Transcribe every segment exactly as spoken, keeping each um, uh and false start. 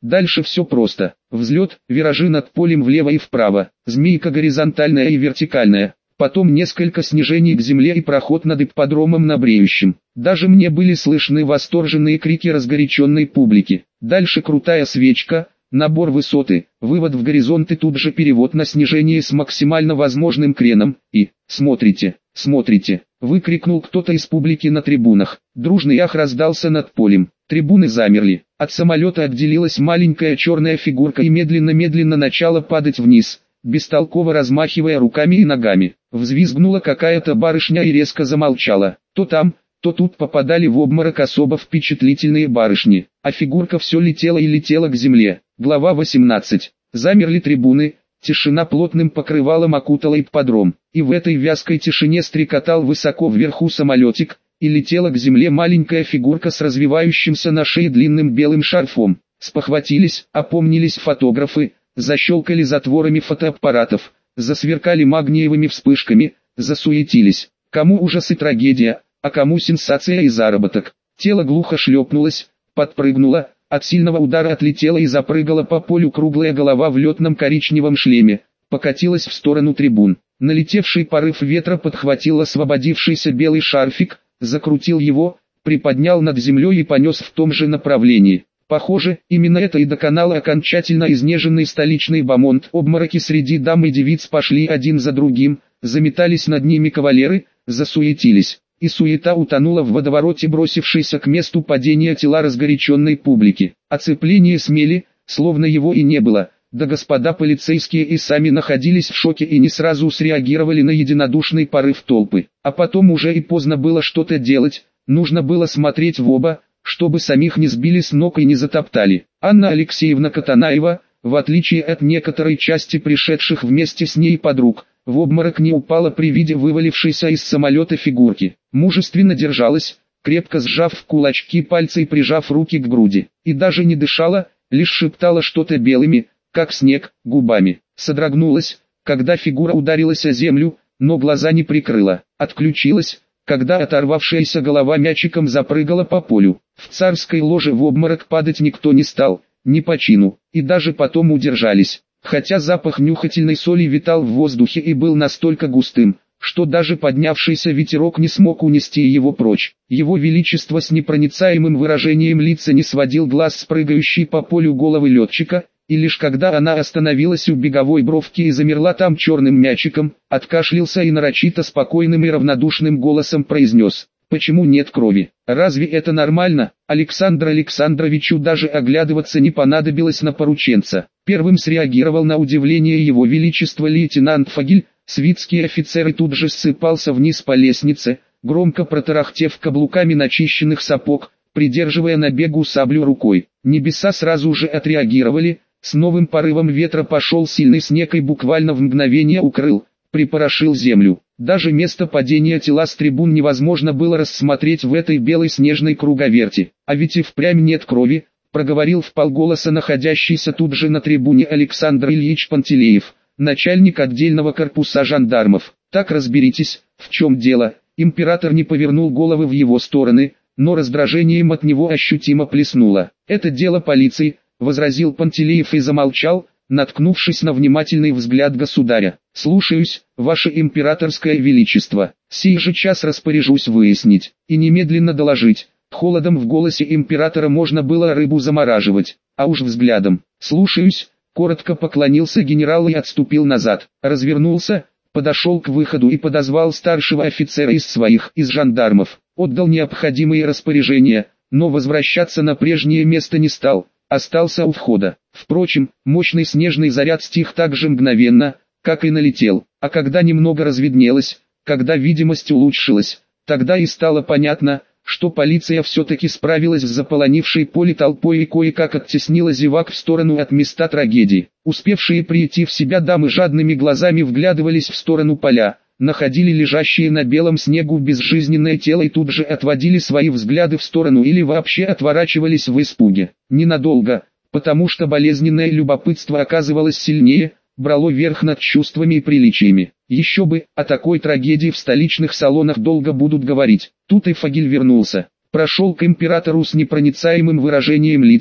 Дальше все просто. Взлет, виражи над полем влево и вправо, змейка горизонтальная и вертикальная. Потом несколько снижений к земле и проход над ипподромом на бреющем. Даже мне были слышны восторженные крики разгоряченной публики. Дальше крутая свечка, набор высоты, вывод в горизонт и тут же перевод на снижение с максимально возможным креном. И «Смотрите, смотрите!» выкрикнул кто-то из публики на трибунах. Дружный ах раздался над полем. Трибуны замерли. От самолета отделилась маленькая черная фигурка и медленно-медленно начала падать вниз, бестолково размахивая руками и ногами. Взвизгнула какая-то барышня и резко замолчала. То там, то тут попадали в обморок особо впечатлительные барышни, а фигурка все летела и летела к земле. Глава восемнадцать. Замерли трибуны, тишина плотным покрывалом окутала ипподром, и в этой вязкой тишине стрекотал высоко вверху самолетик, и летела к земле маленькая фигурка с развивающимся на шее длинным белым шарфом. Спохватились, опомнились фотографы, защелкали затворами фотоаппаратов, засверкали магниевыми вспышками, засуетились. Кому ужас и трагедия, а кому сенсация и заработок. Тело глухо шлепнулось, подпрыгнуло, от сильного удара отлетела и запрыгала по полю круглая голова в летном коричневом шлеме, покатилась в сторону трибун. Налетевший порыв ветра подхватил освободившийся белый шарфик, закрутил его, приподнял над землей и понес в том же направлении. Похоже, именно это и доконало окончательно изнеженный столичный бомонд. Обмороки среди дам и девиц пошли один за другим, заметались над ними кавалеры, засуетились. И суета утонула в водовороте бросившейся к месту падения тела разгоряченной публики. Оцепление смели, словно его и не было, да господа полицейские и сами находились в шоке и не сразу среагировали на единодушный порыв толпы. А потом уже и поздно было что-то делать, нужно было смотреть в оба, чтобы самих не сбили с ног и не затоптали. Анна Алексеевна Катанаева, в отличие от некоторой части пришедших вместе с ней подруг, в обморок не упала при виде вывалившейся из самолета фигурки. Мужественно держалась, крепко сжав в кулачки пальцы и прижав руки к груди. И даже не дышала, лишь шептала что-то белыми, как снег, губами. Содрогнулась, когда фигура ударилась о землю, но глаза не прикрыла. Отключилась, когда оторвавшаяся голова мячиком запрыгала по полю. В царской ложе в обморок падать никто не стал, не по чину, и даже потом удержались. Хотя запах нюхательной соли витал в воздухе и был настолько густым, что даже поднявшийся ветерок не смог унести его прочь. Его величество с непроницаемым выражением лица не сводил глаз с прыгающей по полю головы летчика, и лишь когда она остановилась у беговой бровки и замерла там черным мячиком, откашлялся и нарочито спокойным и равнодушным голосом произнес: «Почему нет крови? Разве это нормально?» Александру Александровичу даже оглядываться не понадобилось на порученца. Первым среагировал на удивление его величество лейтенант Фагель. Свитский офицер и тут же ссыпался вниз по лестнице, громко протарахтев каблуками начищенных сапог, придерживая на бегу саблю рукой. Небеса сразу же отреагировали, с новым порывом ветра пошел сильный снег и буквально в мгновение укрыл, припорошил землю. Даже место падения тела с трибун невозможно было рассмотреть в этой белой снежной круговерти. А ведь и впрямь нет крови, проговорил вполголоса находящийся тут же на трибуне Александр Ильич Пантелеев, начальник отдельного корпуса жандармов. Так разберитесь, в чем дело. Император не повернул головы в его стороны, но раздражением от него ощутимо плеснуло. Это дело полиции, возразил Пантелеев и замолчал, наткнувшись на внимательный взгляд государя. «Слушаюсь, ваше императорское величество. Сей же час распоряжусь выяснить и немедленно доложить». Холодом в голосе императора можно было рыбу замораживать, а уж взглядом. «Слушаюсь», коротко поклонился генерал и отступил назад. Развернулся, подошел к выходу и подозвал старшего офицера из своих, из жандармов. Отдал необходимые распоряжения, но возвращаться на прежнее место не стал. Остался у входа. Впрочем, мощный снежный заряд стих так же мгновенно, как и налетел. А когда немного разведнелось, когда видимость улучшилась, тогда и стало понятно, что полиция все-таки справилась с заполонившей поле толпой и кое-как оттеснила зевак в сторону от места трагедии. Успевшие прийти в себя дамы жадными глазами вглядывались в сторону поля, находили лежащие на белом снегу безжизненное тело и тут же отводили свои взгляды в сторону или вообще отворачивались в испуге. Ненадолго, потому что болезненное любопытство оказывалось сильнее, брало верх над чувствами и приличиями. Еще бы, о такой трагедии в столичных салонах долго будут говорить. Тут и Фагель вернулся. Прошел к императору с непроницаемым выражением лица,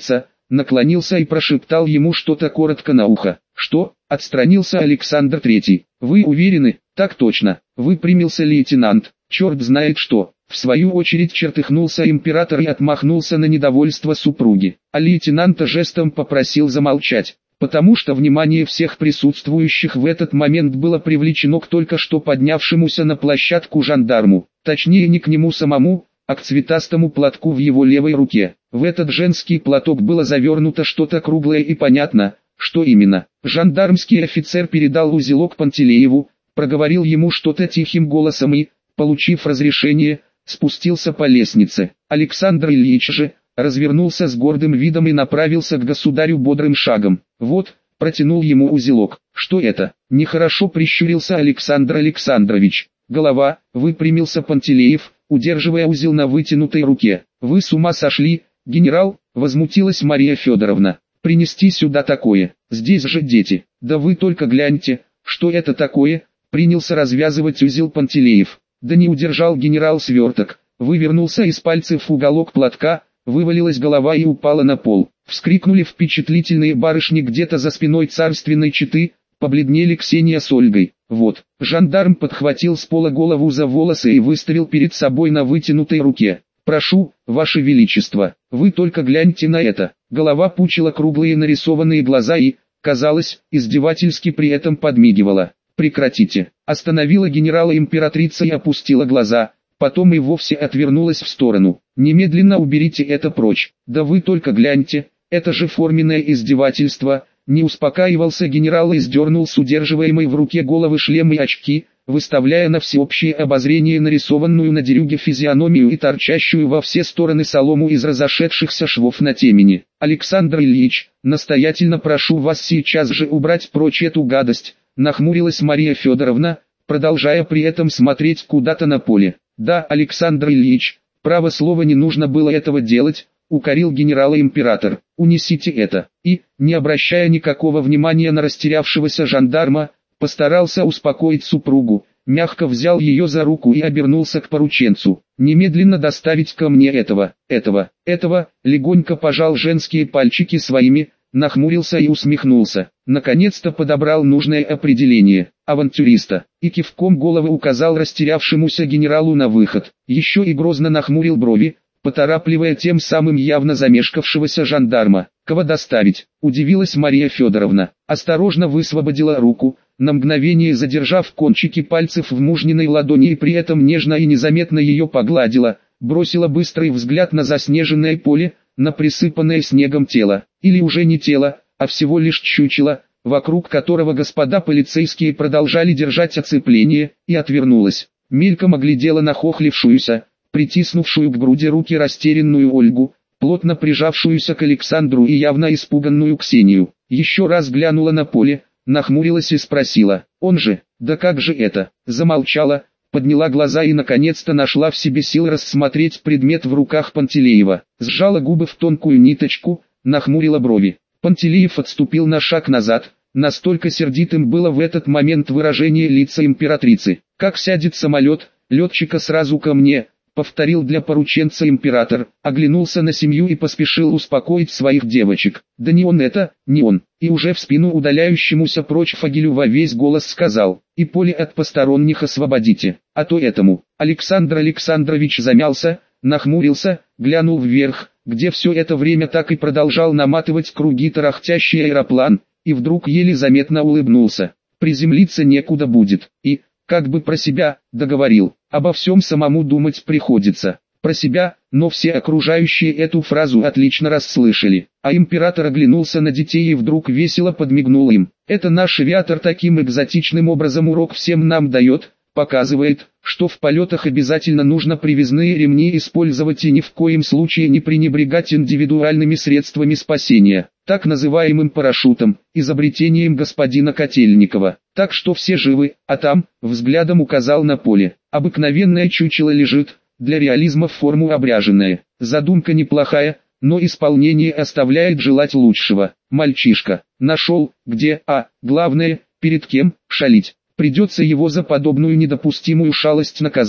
наклонился и прошептал ему что-то коротко на ухо. «Что?» — отстранился Александр Третий. «Вы уверены?» «Так точно», — выпрямился лейтенант. «Черт знает что». В свою очередь чертыхнулся император и отмахнулся на недовольство супруги, а лейтенанта жестом попросил замолчать, потому что внимание всех присутствующих в этот момент было привлечено к только что поднявшемуся на площадку жандарму, точнее не к нему самому, а к цветастому платку в его левой руке. В этот женский платок было завернуто что-то круглое и понятно, что именно. Жандармский офицер передал узелок Пантелееву, проговорил ему что-то тихим голосом и, получив разрешение, спустился по лестнице. Александр Ильич же развернулся с гордым видом и направился к государю бодрым шагом. «Вот», — протянул ему узелок. «Что это?» — нехорошо прищурился Александр Александрович. «Голова», — выпрямился Пантелеев, удерживая узел на вытянутой руке. «Вы с ума сошли, генерал?» — возмутилась Мария Федоровна. «Принести сюда такое, здесь же дети. Да вы только гляньте, что это такое?» — принялся развязывать узел Пантелеев. Да не удержал генерал сверток, вывернулся из пальцев уголок платка, вывалилась голова и упала на пол. Вскрикнули впечатлительные барышни где-то за спиной царственной четы, побледнели Ксения с Ольгой. Вот, жандарм подхватил с пола голову за волосы и выставил перед собой на вытянутой руке. «Прошу, ваше величество, вы только гляньте на это». Голова пучила круглые нарисованные глаза и, казалось, издевательски при этом подмигивала. «Прекратите!» Остановила генерала императрица и опустила глаза, потом и вовсе отвернулась в сторону. «Немедленно уберите это прочь!» «Да вы только гляньте, это же форменное издевательство!» Не успокаивался генерал и сдернул с удерживаемой в руке головы шлем и очки, выставляя на всеобщее обозрение нарисованную на дерюге физиономию и торчащую во все стороны солому из разошедшихся швов на темени. «Александр Ильич, настоятельно прошу вас сейчас же убрать прочь эту гадость!» Нахмурилась Мария Федоровна, продолжая при этом смотреть куда-то на поле. «Да, Александр Ильич, право слово, не нужно было этого делать», — укорил генерала император. «Унесите это». И, не обращая никакого внимания на растерявшегося жандарма, постарался успокоить супругу, мягко взял ее за руку и обернулся к порученцу. «Немедленно доставить ко мне этого, этого, этого», легонько пожал женские пальчики своими, нахмурился и усмехнулся. Наконец-то подобрал нужное определение, авантюриста, и кивком головы указал растерявшемуся генералу на выход. Еще и грозно нахмурил брови, поторапливая тем самым явно замешкавшегося жандарма. «Кого доставить?» – удивилась Мария Федоровна. Осторожно высвободила руку, на мгновение задержав кончики пальцев в мужниной ладони и при этом нежно и незаметно ее погладила, бросила быстрый взгляд на заснеженное поле, на присыпанное снегом тело, или уже не тело, а всего лишь чучело, вокруг которого господа полицейские продолжали держать оцепление, и отвернулась. Мельком оглядела нахохлившуюся, притиснувшую к груди руки растерянную Ольгу, плотно прижавшуюся к Александру и явно испуганную Ксению. Еще раз глянула на поле, нахмурилась и спросила: «Он же, да как же это?» Замолчала, подняла глаза и наконец-то нашла в себе силы рассмотреть предмет в руках Пантелеева. Сжала губы в тонкую ниточку, нахмурила брови. Пантелеев отступил на шаг назад, настолько сердитым было в этот момент выражение лица императрицы. «Как сядет самолет, летчика сразу ко мне», повторил для порученца император, оглянулся на семью и поспешил успокоить своих девочек. «Да не он это, не он», и уже в спину удаляющемуся прочь Фагелю во весь голос сказал: «И поле от посторонних освободите, а то этому». Александр Александрович замялся, нахмурился, глянул вверх, где все это время так и продолжал наматывать круги тарахтящий аэроплан, и вдруг еле заметно улыбнулся. «Приземлиться некуда будет», и, как бы про себя, договорил: «Обо всем самому думать приходится». Про себя, но все окружающие эту фразу отлично расслышали, а император оглянулся на детей и вдруг весело подмигнул им. «Это наш авиатор таким экзотичным образом урок всем нам дает, показывает, что в полетах обязательно нужно привязные ремни использовать и ни в коем случае не пренебрегать индивидуальными средствами спасения, так называемым парашютом, изобретением господина Котельникова. Так что все живы, а там», взглядом указал на поле, «обыкновенное чучело лежит, для реализма в форму обряженное. Задумка неплохая, но исполнение оставляет желать лучшего. Мальчишка нашел, где, а, главное, перед кем, шалить. Придется его за подобную недопустимую шалость наказать».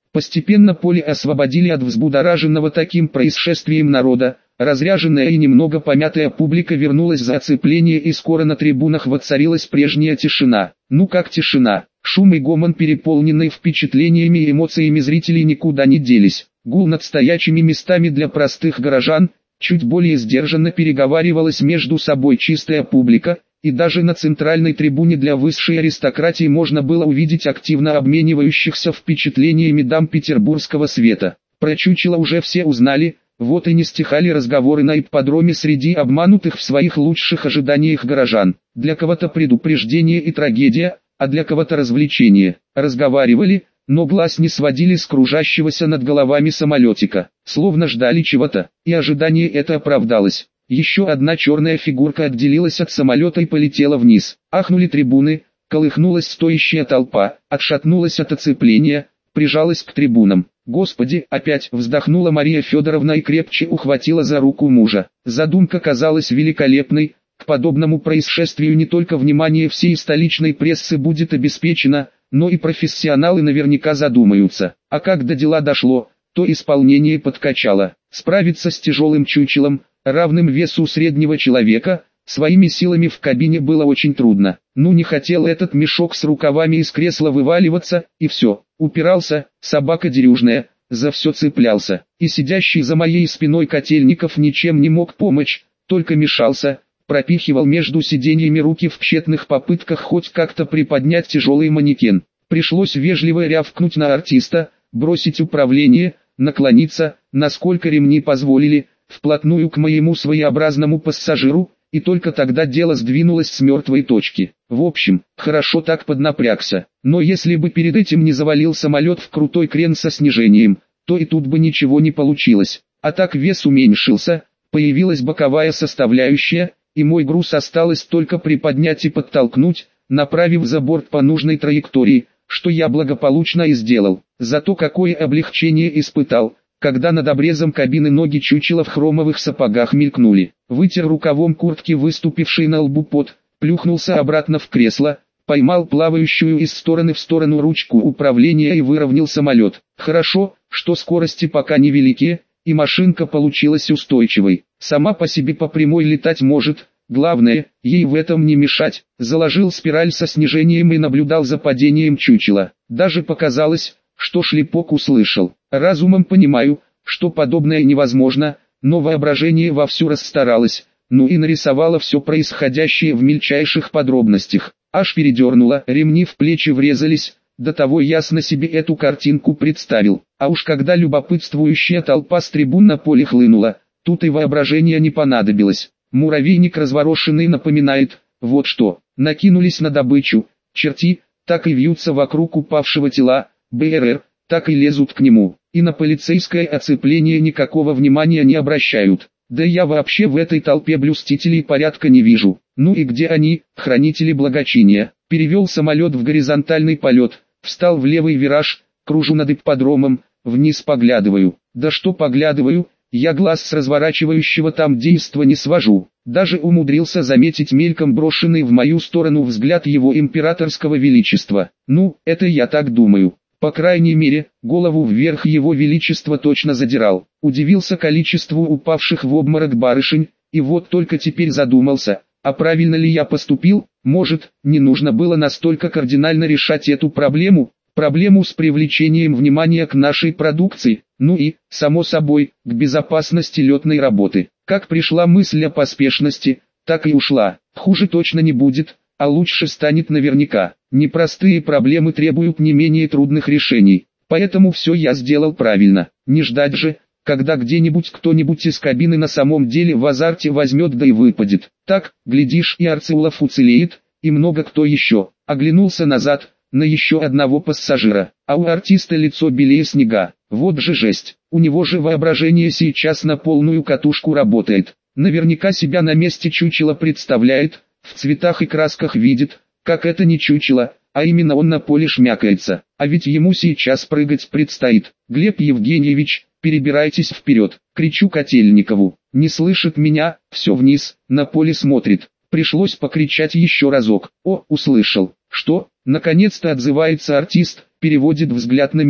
Постепенно поле освободили от взбудораженного таким происшествием народа. Разряженная и немного помятая публика вернулась за оцепление, и скоро на трибунах воцарилась прежняя тишина. Ну как тишина? Шум и гомон, переполненные впечатлениями и эмоциями зрителей, никуда не делись. Гул над стоячими местами для простых горожан. Чуть более сдержанно переговаривалась между собой чистая публика, и даже на центральной трибуне для высшей аристократии можно было увидеть активно обменивающихся впечатлениями дам петербургского света. Про чучело уже все узнали. Вот и не стихали разговоры на ипподроме среди обманутых в своих лучших ожиданиях горожан. Для кого-то предупреждение и трагедия, а для кого-то развлечение. Разговаривали, но глаз не сводили с кружащегося над головами самолетика, словно ждали чего-то, и ожидание это оправдалось. Еще одна черная фигурка отделилась от самолета и полетела вниз. Ахнули трибуны, колыхнулась стоящая толпа, отшатнулась от оцепления, прижалась к трибунам. «Господи!» — опять вздохнула Мария Федоровна и крепче ухватила за руку мужа. Задумка казалась великолепной. К подобному происшествию не только внимание всей столичной прессы будет обеспечено, но и профессионалы наверняка задумаются. А как до дела дошло, то исполнение подкачало. Справиться с тяжелым чучелом, равным весу среднего человека, своими силами в кабине было очень трудно. Ну не хотел этот мешок с рукавами из кресла вываливаться, и все. Упирался, собака дерюжная, за все цеплялся. И сидящий за моей спиной Котельников ничем не мог помочь, только мешался, пропихивал между сиденьями руки в тщетных попытках хоть как-то приподнять тяжелый манекен. Пришлось вежливо рявкнуть на артиста, бросить управление, наклониться, насколько ремни позволили, вплотную к моему своеобразному пассажиру, и только тогда дело сдвинулось с мертвой точки. В общем, хорошо так поднапрягся. Но если бы перед этим не завалил самолет в крутой крен со снижением, то и тут бы ничего не получилось. А так вес уменьшился, появилась боковая составляющая, и мой груз осталось только приподнять и подтолкнуть, направив за борт по нужной траектории, что я благополучно и сделал. Зато какое облегчение испытал, когда над обрезом кабины ноги чучела в хромовых сапогах мелькнули. Вытер рукавом куртки выступивший на лбу пот, плюхнулся обратно в кресло, поймал плавающую из стороны в сторону ручку управления и выровнял самолет. Хорошо, что скорости пока невелики, и машинка получилась устойчивой. Сама по себе по прямой летать может, главное, ей в этом не мешать. Заложил спираль со снижением и наблюдал за падением чучела. Даже показалось, что шлепок услышал. Разумом понимаю, что подобное невозможно, но воображение вовсю расстаралось, ну и нарисовало все происходящее в мельчайших подробностях. Аж передернуло, ремни в плечи врезались, до того ясно себе эту картинку представил. А уж когда любопытствующая толпа с трибун на поле хлынула, тут и воображение не понадобилось. Муравейник разворошенный напоминает, вот что, накинулись на добычу, черти, так и вьются вокруг упавшего тела, БРР, так и лезут к нему, и на полицейское оцепление никакого внимания не обращают. Да я вообще в этой толпе блюстителей порядка не вижу. Ну и где они, хранители благочиния? Перевел самолет в горизонтальный полет, встал в левый вираж, кружу над ипподромом, вниз поглядываю. Да что поглядываю, я глаз с разворачивающего там действа не свожу. Даже умудрился заметить мельком брошенный в мою сторону взгляд его императорского величества. Ну, это я так думаю. По крайней мере, голову вверх его величество точно задирал. Удивился количеству упавших в обморок барышень, и вот только теперь задумался, а правильно ли я поступил. Может, не нужно было настолько кардинально решать эту проблему, проблему с привлечением внимания к нашей продукции, ну и, само собой, к безопасности летной работы. Как пришла мысль о поспешности, так и ушла. Хуже точно не будет, а лучше станет наверняка. Непростые проблемы требуют не менее трудных решений, поэтому все я сделал правильно. Не ждать же, когда где-нибудь кто-нибудь из кабины на самом деле в азарте возьмет да и выпадет. Так, глядишь, и Арцеулов уцелеет, и много кто еще. Оглянулся назад, на еще одного пассажира, а у артиста лицо белее снега. Вот же жесть, у него же воображение сейчас на полную катушку работает. Наверняка себя на месте чучела представляет, в цветах и красках видит, как это не чучело, а именно он на поле шмякается, а ведь ему сейчас прыгать предстоит. Глеб Евгеньевич, перебирайтесь вперед, кричу Котельникову, не слышит меня, все вниз, на поле смотрит. Пришлось покричать еще разок. О, услышал. Что? Наконец-то отзывается артист, переводит взгляд на меня.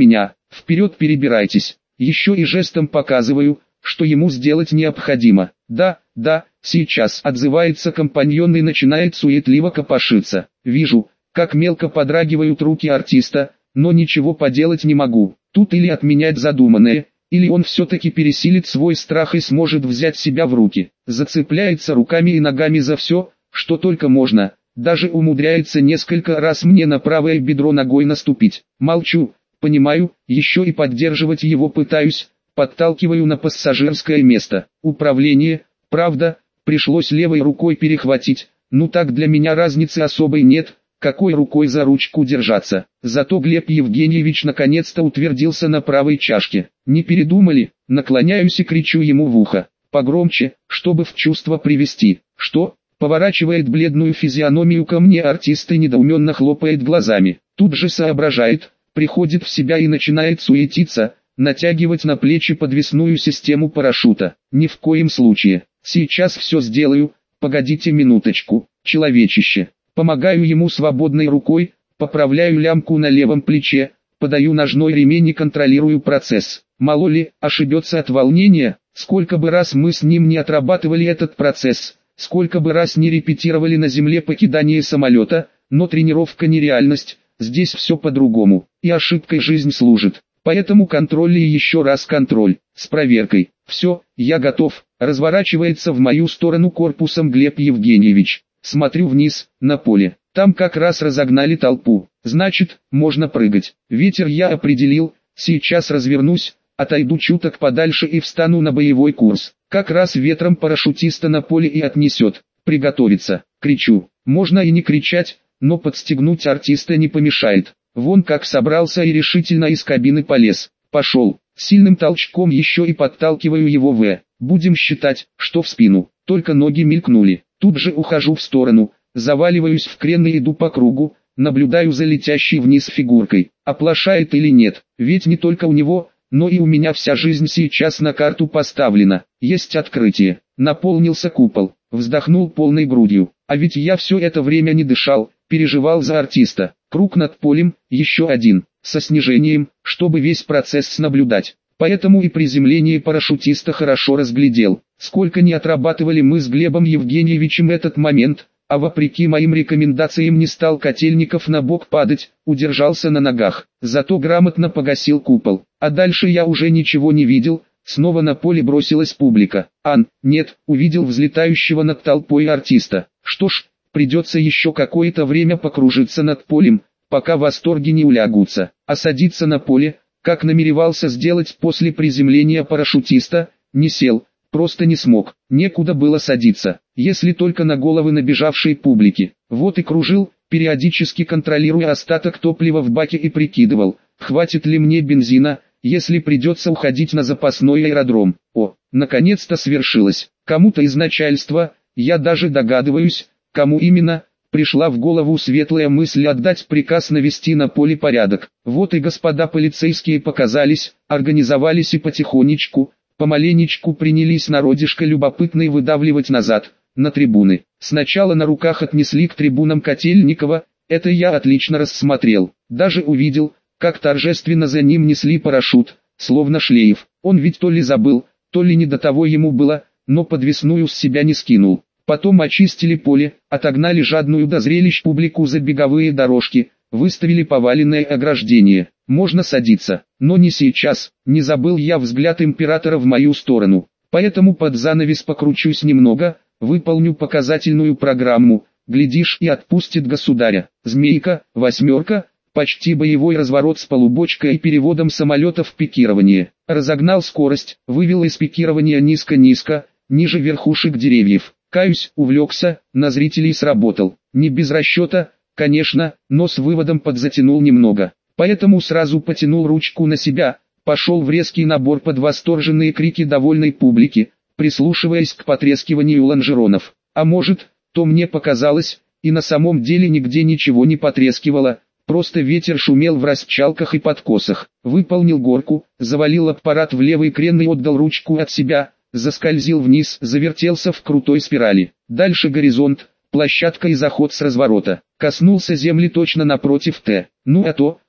вперед перебирайтесь. Еще и жестом показываю, что ему сделать необходимо. Да, да, сейчас, отзывается компаньон и начинает суетливо копошиться. Вижу, как мелко подрагивают руки артиста, но ничего поделать не могу. Тут или отменять задуманное, или он все-таки пересилит свой страх и сможет взять себя в руки. Зацепляется руками и ногами за все, что только можно, даже умудряется несколько раз мне на правое бедро ногой наступить. Молчу, понимаю, еще и поддерживать его пытаюсь, подталкиваю на пассажирское место. Управление, правда, пришлось левой рукой перехватить, ну так для меня разницы особой нет, какой рукой за ручку держаться. Зато Глеб Евгеньевич наконец-то утвердился на правой чашке. Не передумали, наклоняюсь и кричу ему в ухо, погромче, чтобы в чувство привести. Что? Поворачивает бледную физиономию ко мне артист и недоуменно хлопает глазами. Тут же соображает, приходит в себя и начинает суетиться, натягивать на плечи подвесную систему парашюта. Ни в коем случае. Сейчас все сделаю, погодите минуточку, человечище. Помогаю ему свободной рукой, поправляю лямку на левом плече, подаю ножной ремень и контролирую процесс. Мало ли, ошибется от волнения, сколько бы раз мы с ним не отрабатывали этот процесс, сколько бы раз не репетировали на земле покидание самолета, но тренировка не реальность, здесь все по-другому, и ошибкой жизнь служит. Поэтому контроль и еще раз контроль, с проверкой. Все, я готов, разворачивается в мою сторону корпусом Глеб Евгеньевич. Смотрю вниз, на поле. Там как раз разогнали толпу. Значит, можно прыгать. Ветер я определил, сейчас развернусь, отойду чуток подальше и встану на боевой курс. Как раз ветром парашютиста на поле и отнесет. Приготовиться. Кричу. Можно и не кричать, но подстегнуть артиста не помешает. Вон как собрался и решительно из кабины полез. Пошел. Сильным толчком еще и подталкиваю его в. Будем считать, что в спину. Только ноги мелькнули. Тут же ухожу в сторону, заваливаюсь в крен и иду по кругу, наблюдаю за летящей вниз фигуркой. Оплошает или нет, ведь не только у него, но и у меня вся жизнь сейчас на карту поставлена. Есть открытие. Наполнился купол, вздохнул полной грудью. А ведь я все это время не дышал, переживал за артиста. Круг над полем, еще один, со снижением, чтобы весь процесс наблюдать. Поэтому и приземление парашютиста хорошо разглядел. Сколько не отрабатывали мы с Глебом Евгеньевичем этот момент, а вопреки моим рекомендациям не стал Котельников на бок падать, удержался на ногах. Зато грамотно погасил купол. А дальше я уже ничего не видел, снова на поле бросилась публика. Ан, нет, увидел взлетающего над толпой артиста. Что ж, придется еще какое-то время покружиться над полем, пока восторги не улягутся. А садиться на поле, как намеревался сделать после приземления парашютиста, не сел, просто не смог, некуда было садиться, если только на головы набежавшей публики. Вот и кружил, периодически контролируя остаток топлива в баке и прикидывал, хватит ли мне бензина, если придется уходить на запасной аэродром. О, наконец-то свершилось. Кому-то из начальства, я даже догадываюсь, кому именно, пришла в голову светлая мысль отдать приказ навести на поле порядок. Вот и господа полицейские показались, организовались и потихонечку, помаленечку принялись народишко любопытный выдавливать назад, на трибуны. Сначала на руках отнесли к трибунам Котельникова, это я отлично рассмотрел. Даже увидел, как торжественно за ним несли парашют, словно шлейф. Он ведь то ли забыл, то ли не до того ему было, но подвесную с себя не скинул. Потом очистили поле, отогнали жадную до зрелищ публику за беговые дорожки, выставили поваленное ограждение. Можно садиться, но не сейчас. Не забыл я взгляд императора в мою сторону. Поэтому под занавес покручусь немного, выполню показательную программу, глядишь и отпустит государя. Змейка, восьмерка, почти боевой разворот с полубочкой и переводом самолета в пикирование. Разогнал скорость, вывел из пикирования низко-низко, ниже верхушек деревьев. Каюсь, увлекся, на зрителей сработал. Не без расчета, конечно, но с выводом подзатянул немного. Поэтому сразу потянул ручку на себя, пошел в резкий набор под восторженные крики довольной публики, прислушиваясь к потрескиванию лонжеронов. А может, то мне показалось, и на самом деле нигде ничего не потрескивало, просто ветер шумел в расчалках и подкосах. Выполнил горку, завалил аппарат в левый крен и отдал ручку от себя, заскользил вниз, завертелся в крутой спирали. Дальше горизонт, площадка и заход с разворота. Коснулся земли точно напротив Т. Ну а то,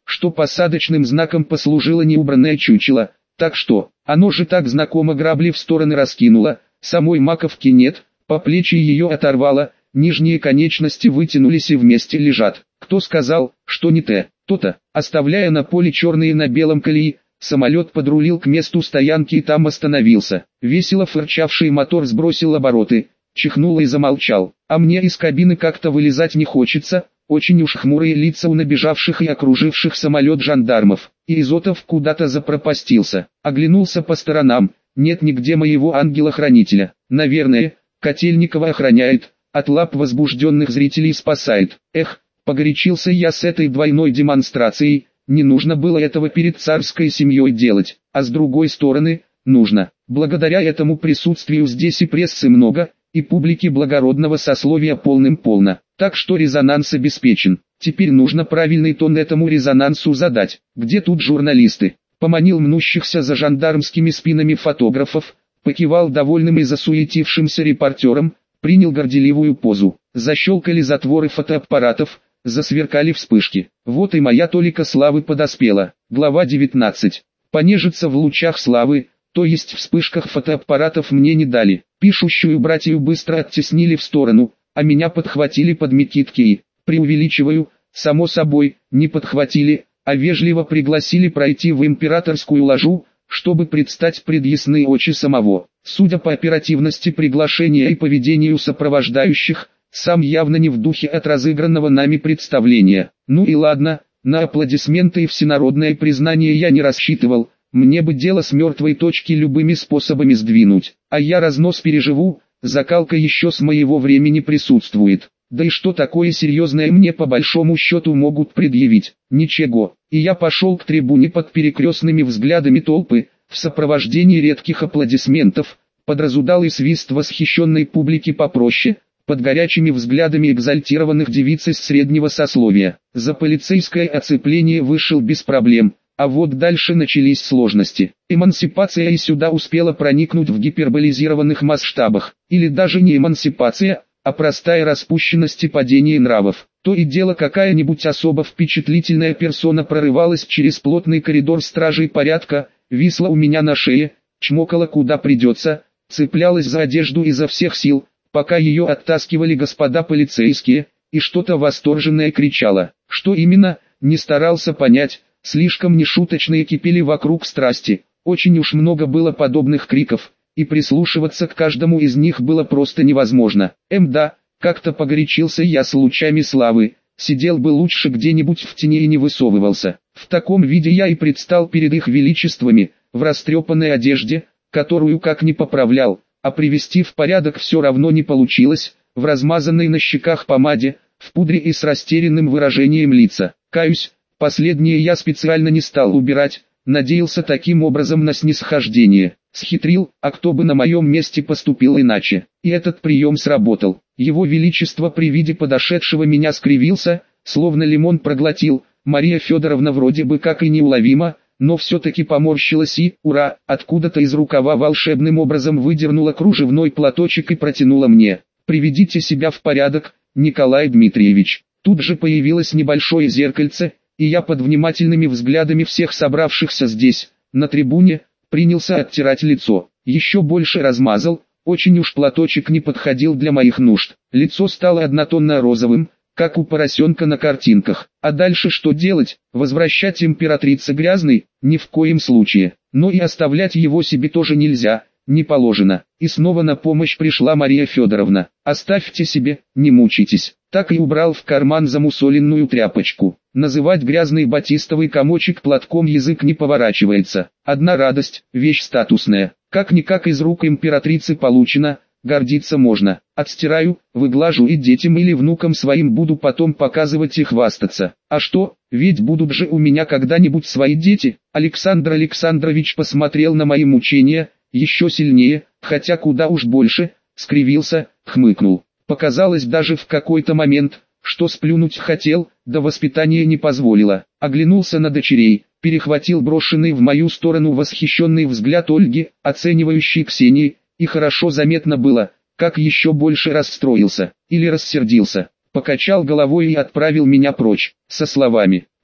что посадочным знаком послужило неубранное чучело, так что, оно же так знакомо грабли в стороны раскинуло, самой маковки нет, по плечи ее оторвало, нижние конечности вытянулись и вместе лежат. Кто сказал, что не те, то-то, оставляя на поле черные на белом колеи, самолет подрулил к месту стоянки и там остановился. Весело фырчавший мотор сбросил обороты, чихнул и замолчал. А мне из кабины как-то вылезать не хочется, очень уж хмурые лица у набежавших и окруживших самолет жандармов. И Изотов куда-то запропастился. Оглянулся по сторонам, нет нигде моего ангела-хранителя. Наверное, Котельникова охраняет, от лап возбужденных зрителей спасает. Эх, погорячился я с этой двойной демонстрацией. Не нужно было этого перед царской семьей делать, а с другой стороны, нужно. Благодаря этому присутствию здесь и прессы много, и публики благородного сословия полным-полно. Так что резонанс обеспечен. Теперь нужно правильный тон этому резонансу задать. Где тут журналисты? Поманил мнущихся за жандармскими спинами фотографов, покивал довольным и засуетившимся репортером, принял горделивую позу. Защелкали затворы фотоаппаратов, засверкали вспышки. Вот и моя толика славы подоспела. Глава девятнадцать. Понежиться в лучах славы, то есть в вспышках фотоаппаратов мне не дали. Пишущую братью быстро оттеснили в сторону, а меня подхватили под мекитки и, преувеличиваю, само собой, не подхватили, а вежливо пригласили пройти в императорскую ложу, чтобы предстать пред ясные очи самого. Судя по оперативности приглашения и поведению сопровождающих, сам явно не в духе от разыгранного нами представления. Ну и ладно, на аплодисменты и всенародное признание я не рассчитывал, мне бы дело с мертвой точки любыми способами сдвинуть, а я разнос переживу, закалка еще с моего времени присутствует. Да и что такое серьезное мне по большому счету могут предъявить? Ничего. И я пошел к трибуне под перекрестными взглядами толпы, в сопровождении редких аплодисментов, под разудалый свист восхищенной публики попроще, под горячими взглядами экзальтированных девиц из среднего сословия. За полицейское оцепление вышел без проблем, а вот дальше начались сложности. Эмансипация и сюда успела проникнуть в гиперболизированных масштабах, или даже не эмансипация, а простая распущенность и падение нравов. То и дело какая-нибудь особо впечатлительная персона прорывалась через плотный коридор стражей порядка, висла у меня на шее, чмокала куда придется, цеплялась за одежду изо всех сил, пока ее оттаскивали господа полицейские, и что-то восторженное кричала. Что именно, не старался понять, слишком нешуточные кипели вокруг страсти, очень уж много было подобных криков, и прислушиваться к каждому из них было просто невозможно. Эм да, как-то погорячился я с лучами славы, сидел бы лучше где-нибудь в тени и не высовывался. В таком виде я и предстал перед их величествами, в растрепанной одежде, которую как ни поправлял, а привести в порядок все равно не получилось, в размазанной на щеках помаде, в пудре и с растерянным выражением лица. Каюсь, последнее я специально не стал убирать, надеялся таким образом на снисхождение. Схитрил, а кто бы на моем месте поступил иначе. И этот прием сработал. Его Величество при виде подошедшего меня скривился, словно лимон проглотил. Мария Федоровна вроде бы как и неуловимо, но все-таки поморщилась и, ура, откуда-то из рукава волшебным образом выдернула кружевной платочек и протянула мне. «Приведите себя в порядок, Николай Дмитриевич». Тут же появилось небольшое зеркальце, и я под внимательными взглядами всех собравшихся здесь, на трибуне, принялся оттирать лицо. Еще больше размазал, очень уж платочек не подходил для моих нужд. Лицо стало однотонно розовым, как у поросенка на картинках. А дальше что делать? Возвращать императрице грязный? Ни в коем случае. Но и оставлять его себе тоже нельзя, не положено. И снова на помощь пришла Мария Федоровна. «Оставьте себе, не мучайтесь». Так и убрал в карман замусоленную тряпочку. Называть грязный батистовый комочек платком язык не поворачивается. Одна радость, вещь статусная. Как-никак из рук императрицы получено, гордиться можно. Отстираю, выглажу и детям или внукам своим буду потом показывать и хвастаться. А что, ведь будут же у меня когда-нибудь свои дети. Александр Александрович посмотрел на мои мучения, еще сильнее, хотя куда уж больше, скривился, хмыкнул. Показалось даже в какой-то момент, что сплюнуть хотел, да воспитание не позволило. Оглянулся на дочерей, перехватил брошенный в мою сторону восхищенный взгляд Ольги, оценивающий Ксении, и хорошо заметно было, как еще больше расстроился, или рассердился. Покачал головой и отправил меня прочь, со словами: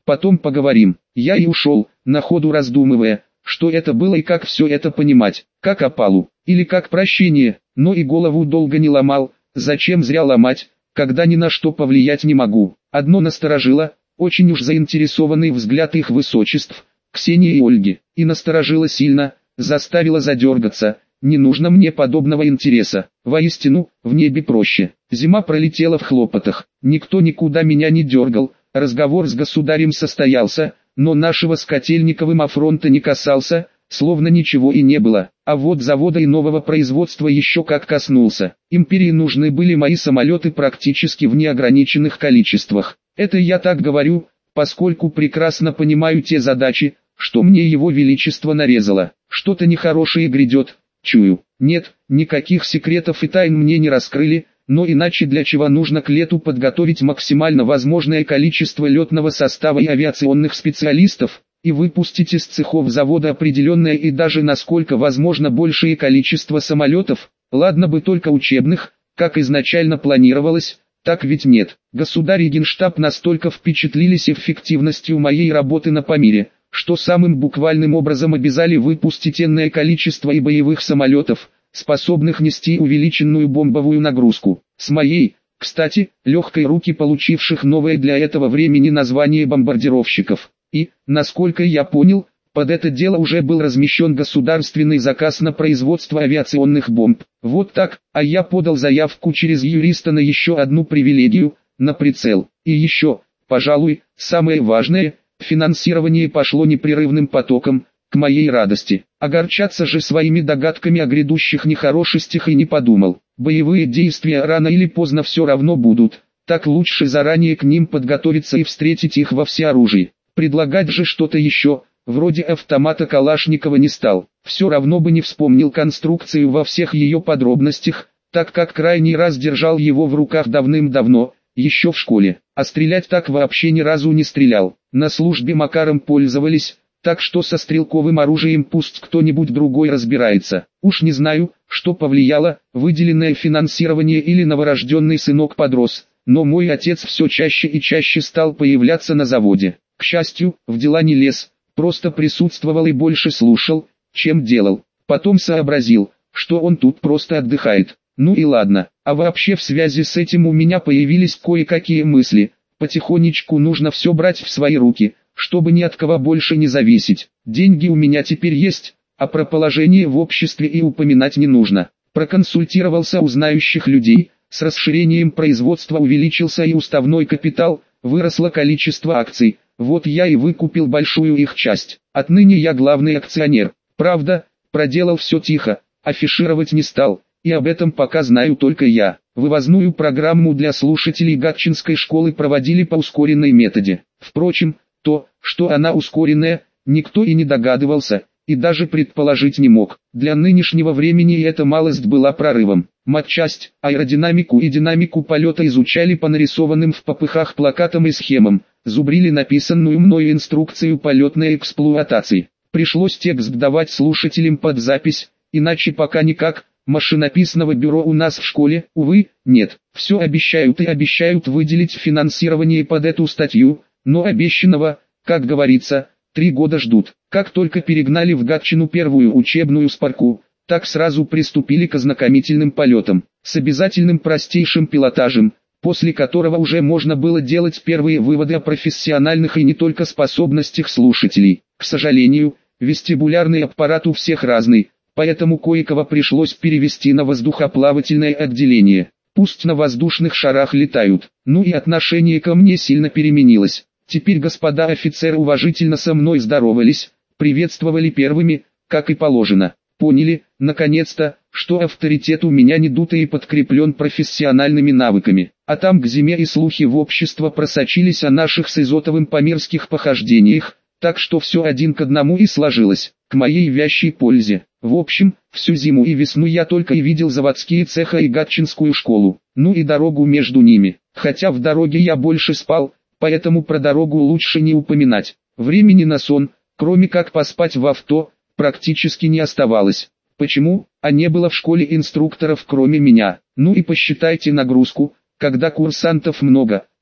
потом поговорим. Я и ушел, на ходу раздумывая, что это было и как все это понимать, как опалу, или как прощение, но и голову долго не ломал, зачем зря ломать, когда ни на что повлиять не могу. Одно насторожило, очень уж заинтересованный взгляд их высочеств, Ксении и Ольги, и насторожило сильно, заставило задергаться. Не нужно мне подобного интереса. Воистину, в небе проще. Зима пролетела в хлопотах. Никто никуда меня не дергал. Разговор с государем состоялся, но нашего с Котельниковым афронта не касался, словно ничего и не было. А вот завода и нового производства еще как коснулся. Империи нужны были мои самолеты практически в неограниченных количествах. Это я так говорю, поскольку прекрасно понимаю те задачи, что мне его величество нарезало. Что-то нехорошее грядет. Чую. Нет, никаких секретов и тайн мне не раскрыли, но иначе для чего нужно к лету подготовить максимально возможное количество летного состава и авиационных специалистов, и выпустить из цехов завода определенное и даже насколько возможно большее количество самолетов, ладно бы только учебных, как изначально планировалось, так ведь нет. Государь и Генштаб настолько впечатлились эффективностью моей работы на Памире, что самым буквальным образом обязали выпустить энное количество и боевых самолетов, способных нести увеличенную бомбовую нагрузку. С моей, кстати, легкой руки получивших новое для этого времени название бомбардировщиков. И, насколько я понял, под это дело уже был размещен государственный заказ на производство авиационных бомб. Вот так, а я подал заявку через юриста на еще одну привилегию, на прицел. И еще, пожалуй, самое важное – финансирование пошло непрерывным потоком, к моей радости. Огорчаться же своими догадками о грядущих нехорошестях и не подумал. Боевые действия рано или поздно все равно будут, так лучше заранее к ним подготовиться и встретить их во всеоружии. Предлагать же что-то еще, вроде автомата Калашникова не стал. Все равно бы не вспомнил конструкцию во всех ее подробностях, так как крайний раз держал его в руках давным-давно, еще в школе. А стрелять так вообще ни разу не стрелял. На службе Макаром пользовались, так что со стрелковым оружием пусть кто-нибудь другой разбирается. Уж не знаю, что повлияло, выделенное финансирование или новорожденный сынок подрос, но мой отец все чаще и чаще стал появляться на заводе. К счастью, в дела не лез, просто присутствовал и больше слушал, чем делал. Потом сообразил, что он тут просто отдыхает. Ну и ладно, а вообще в связи с этим у меня появились кое-какие мысли. Потихонечку нужно все брать в свои руки, чтобы ни от кого больше не зависеть. Деньги у меня теперь есть, а про положение в обществе и упоминать не нужно. Проконсультировался у знающих людей, с расширением производства увеличился и уставной капитал, выросло количество акций. Вот я и выкупил большую их часть. Отныне я главный акционер. Правда, проделал все тихо, афишировать не стал. И об этом пока знаю только я. Вывозную программу для слушателей Гатчинской школы проводили по ускоренной методе. Впрочем, то, что она ускоренная, никто и не догадывался, и даже предположить не мог. Для нынешнего времени эта малость была прорывом. Матчасть, аэродинамику и динамику полета изучали по нарисованным в попыхах плакатам и схемам, зубрили написанную мною инструкцию полетной эксплуатации. Пришлось текст давать слушателям под запись, иначе пока никак. Машинописного бюро у нас в школе, увы, нет. Все обещают и обещают выделить финансирование под эту статью, но обещанного, как говорится, три года ждут. Как только перегнали в Гатчину первую учебную спарку, так сразу приступили к ознакомительным полетам, с обязательным простейшим пилотажем, после которого уже можно было делать первые выводы о профессиональных и не только способностях слушателей. К сожалению, вестибулярный аппарат у всех разный. Поэтому кое-кого пришлось перевести на воздухоплавательное отделение. Пусть на воздушных шарах летают. Ну и отношение ко мне сильно переменилось. Теперь господа офицеры уважительно со мной здоровались, приветствовали первыми, как и положено. Поняли, наконец-то, что авторитет у меня не дутый и подкреплен профессиональными навыками. А там к зиме и слухи в общество просочились о наших с Изотовым памирских похождениях, так что все один к одному и сложилось, к моей вящей пользе. В общем, всю зиму и весну я только и видел заводские цеха и Гатчинскую школу, ну и дорогу между ними. Хотя в дороге я больше спал, поэтому про дорогу лучше не упоминать. Времени на сон, кроме как поспать в авто, практически не оставалось. Почему? А не было в школе инструкторов кроме меня. Ну и посчитайте нагрузку, когда курсантов много,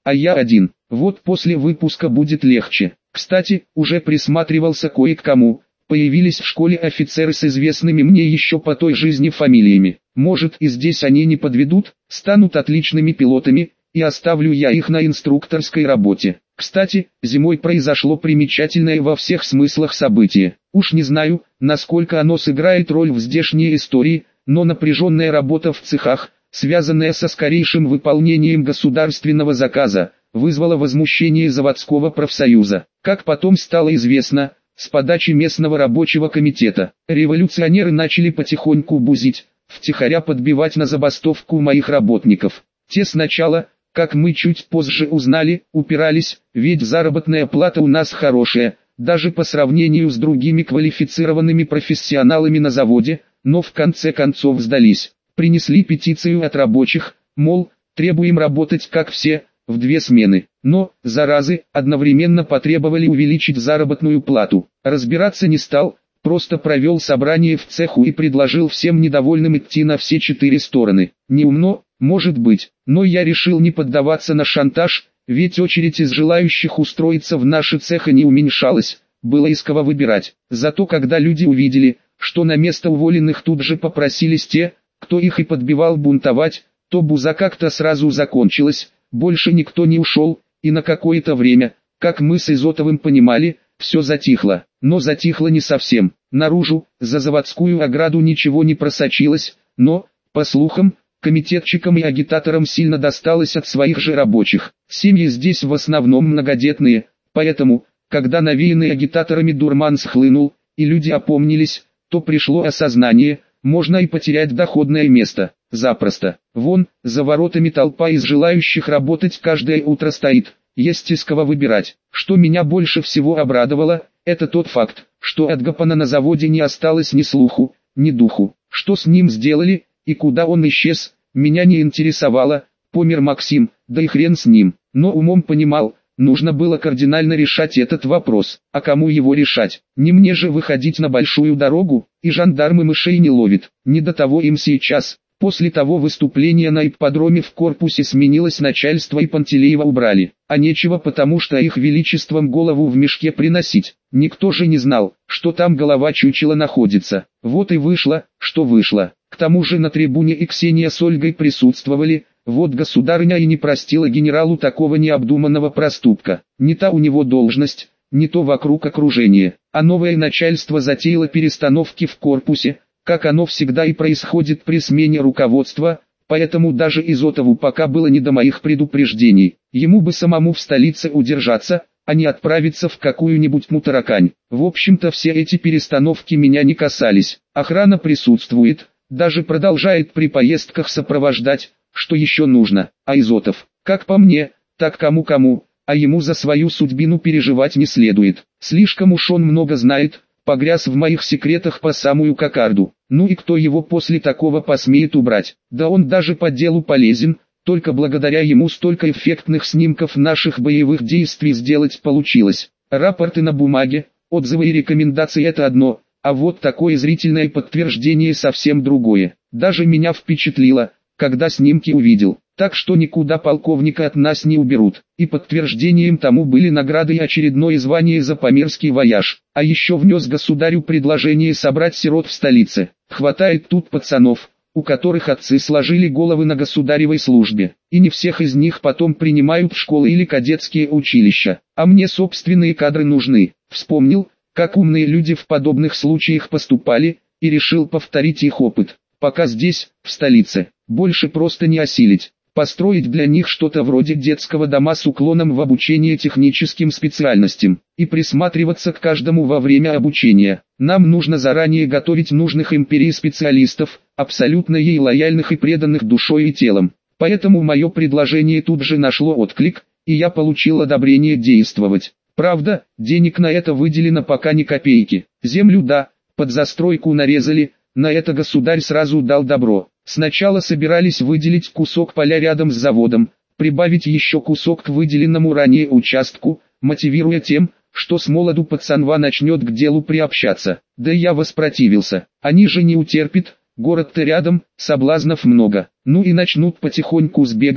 а я один. Вот после выпуска будет легче. Кстати, уже присматривался кое к кому. Появились в школе офицеры с известными мне еще по той жизни фамилиями. Может, и здесь они не подведут, станут отличными пилотами, и оставлю я их на инструкторской работе. Кстати, зимой произошло примечательное во всех смыслах событие. Уж не знаю, насколько оно сыграет роль в здешней истории, но напряженная работа в цехах, связанная со скорейшим выполнением государственного заказа, вызвала возмущение заводского профсоюза. Как потом стало известно, с подачи местного рабочего комитета, революционеры начали потихоньку бузить, втихаря подбивать на забастовку моих работников. Те сначала, как мы чуть позже узнали, упирались, ведь заработная плата у нас хорошая, даже по сравнению с другими квалифицированными профессионалами на заводе, но в конце концов сдались. Принесли петицию от рабочих, мол, требуем работать как все, в две смены. Но, заразы, одновременно потребовали увеличить заработную плату. Разбираться не стал, просто провел собрание в цеху и предложил всем недовольным идти на все четыре стороны. Неумно, может быть, но я решил не поддаваться на шантаж, ведь очередь из желающих устроиться в наши цеха не уменьшалась, было из кого выбирать. Зато когда люди увидели, что на место уволенных тут же попросились те, кто их и подбивал бунтовать, то буза как-то сразу закончилась, больше никто не ушел, и на какое-то время, как мы с Изотовым понимали, все затихло. Но затихло не совсем. Наружу, за заводскую ограду ничего не просочилось, но, по слухам, комитетчикам и агитаторам сильно досталось от своих же рабочих. Семьи здесь в основном многодетные, поэтому, когда навеянный агитаторами дурман схлынул, и люди опомнились, то пришло осознание, можно и потерять доходное место, запросто. Вон, за воротами толпа из желающих работать каждое утро стоит, есть из кого выбирать. Что меня больше всего обрадовало, это тот факт, что от Гапона на заводе не осталось ни слуху, ни духу. Что с ним сделали, и куда он исчез, меня не интересовало, помер Максим, да и хрен с ним. Но умом понимал, нужно было кардинально решать этот вопрос. А кому его решать? Не мне же выходить на большую дорогу, и жандармы мышей не ловят. Не до того им сейчас. После того выступления на ипподроме в корпусе сменилось начальство и Пантелеева убрали. А нечего, потому что их величеством голову в мешке приносить. Никто же не знал, что там голова чучела находится. Вот и вышло, что вышло. К тому же на трибуне и Ксения с Ольгой присутствовали. Вот государыня и не простила генералу такого необдуманного проступка. Не та у него должность, не то вокруг окружение. А новое начальство затеяло перестановки в корпусе, как оно всегда и происходит при смене руководства, поэтому даже Изотову пока было не до моих предупреждений. Ему бы самому в столице удержаться, а не отправиться в какую-нибудь мутаракань. В общем-то все эти перестановки меня не касались. Охрана присутствует, даже продолжает при поездках сопровождать, что еще нужно. А Изотов, как по мне, так кому-кому, а ему за свою судьбину переживать не следует. Слишком уж он много знает, погряз в моих секретах по самую кокарду. Ну и кто его после такого посмеет убрать? Да он даже по делу полезен, только благодаря ему столько эффектных снимков наших боевых действий сделать получилось. Рапорты на бумаге, отзывы и рекомендации — это одно, а вот такое зрительное подтверждение совсем другое. Даже меня впечатлило, когда снимки увидел. Так что никуда полковника от нас не уберут. И подтверждением тому были награды и очередное звание за померский вояж. А еще внес государю предложение собрать сирот в столице. Хватает тут пацанов, у которых отцы сложили головы на государевой службе. И не всех из них потом принимают в школы или кадетские училища. А мне собственные кадры нужны. Вспомнил, как умные люди в подобных случаях поступали, и решил повторить их опыт. Пока здесь, в столице, больше просто не осилить. Построить для них что-то вроде детского дома с уклоном в обучение техническим специальностям, и присматриваться к каждому во время обучения. Нам нужно заранее готовить нужных империи специалистов, абсолютно ей лояльных и преданных душой и телом. Поэтому мое предложение тут же нашло отклик, и я получил одобрение действовать. Правда, денег на это выделено пока ни копейки. Землю да, под застройку нарезали, на это государь сразу дал добро. Сначала собирались выделить кусок поля рядом с заводом, прибавить еще кусок к выделенному ранее участку, мотивируя тем, что с молоду пацанва начнет к делу приобщаться. Да я воспротивился. Они же не утерпят, город-то рядом, соблазнов много. Ну и начнут потихоньку сбегать,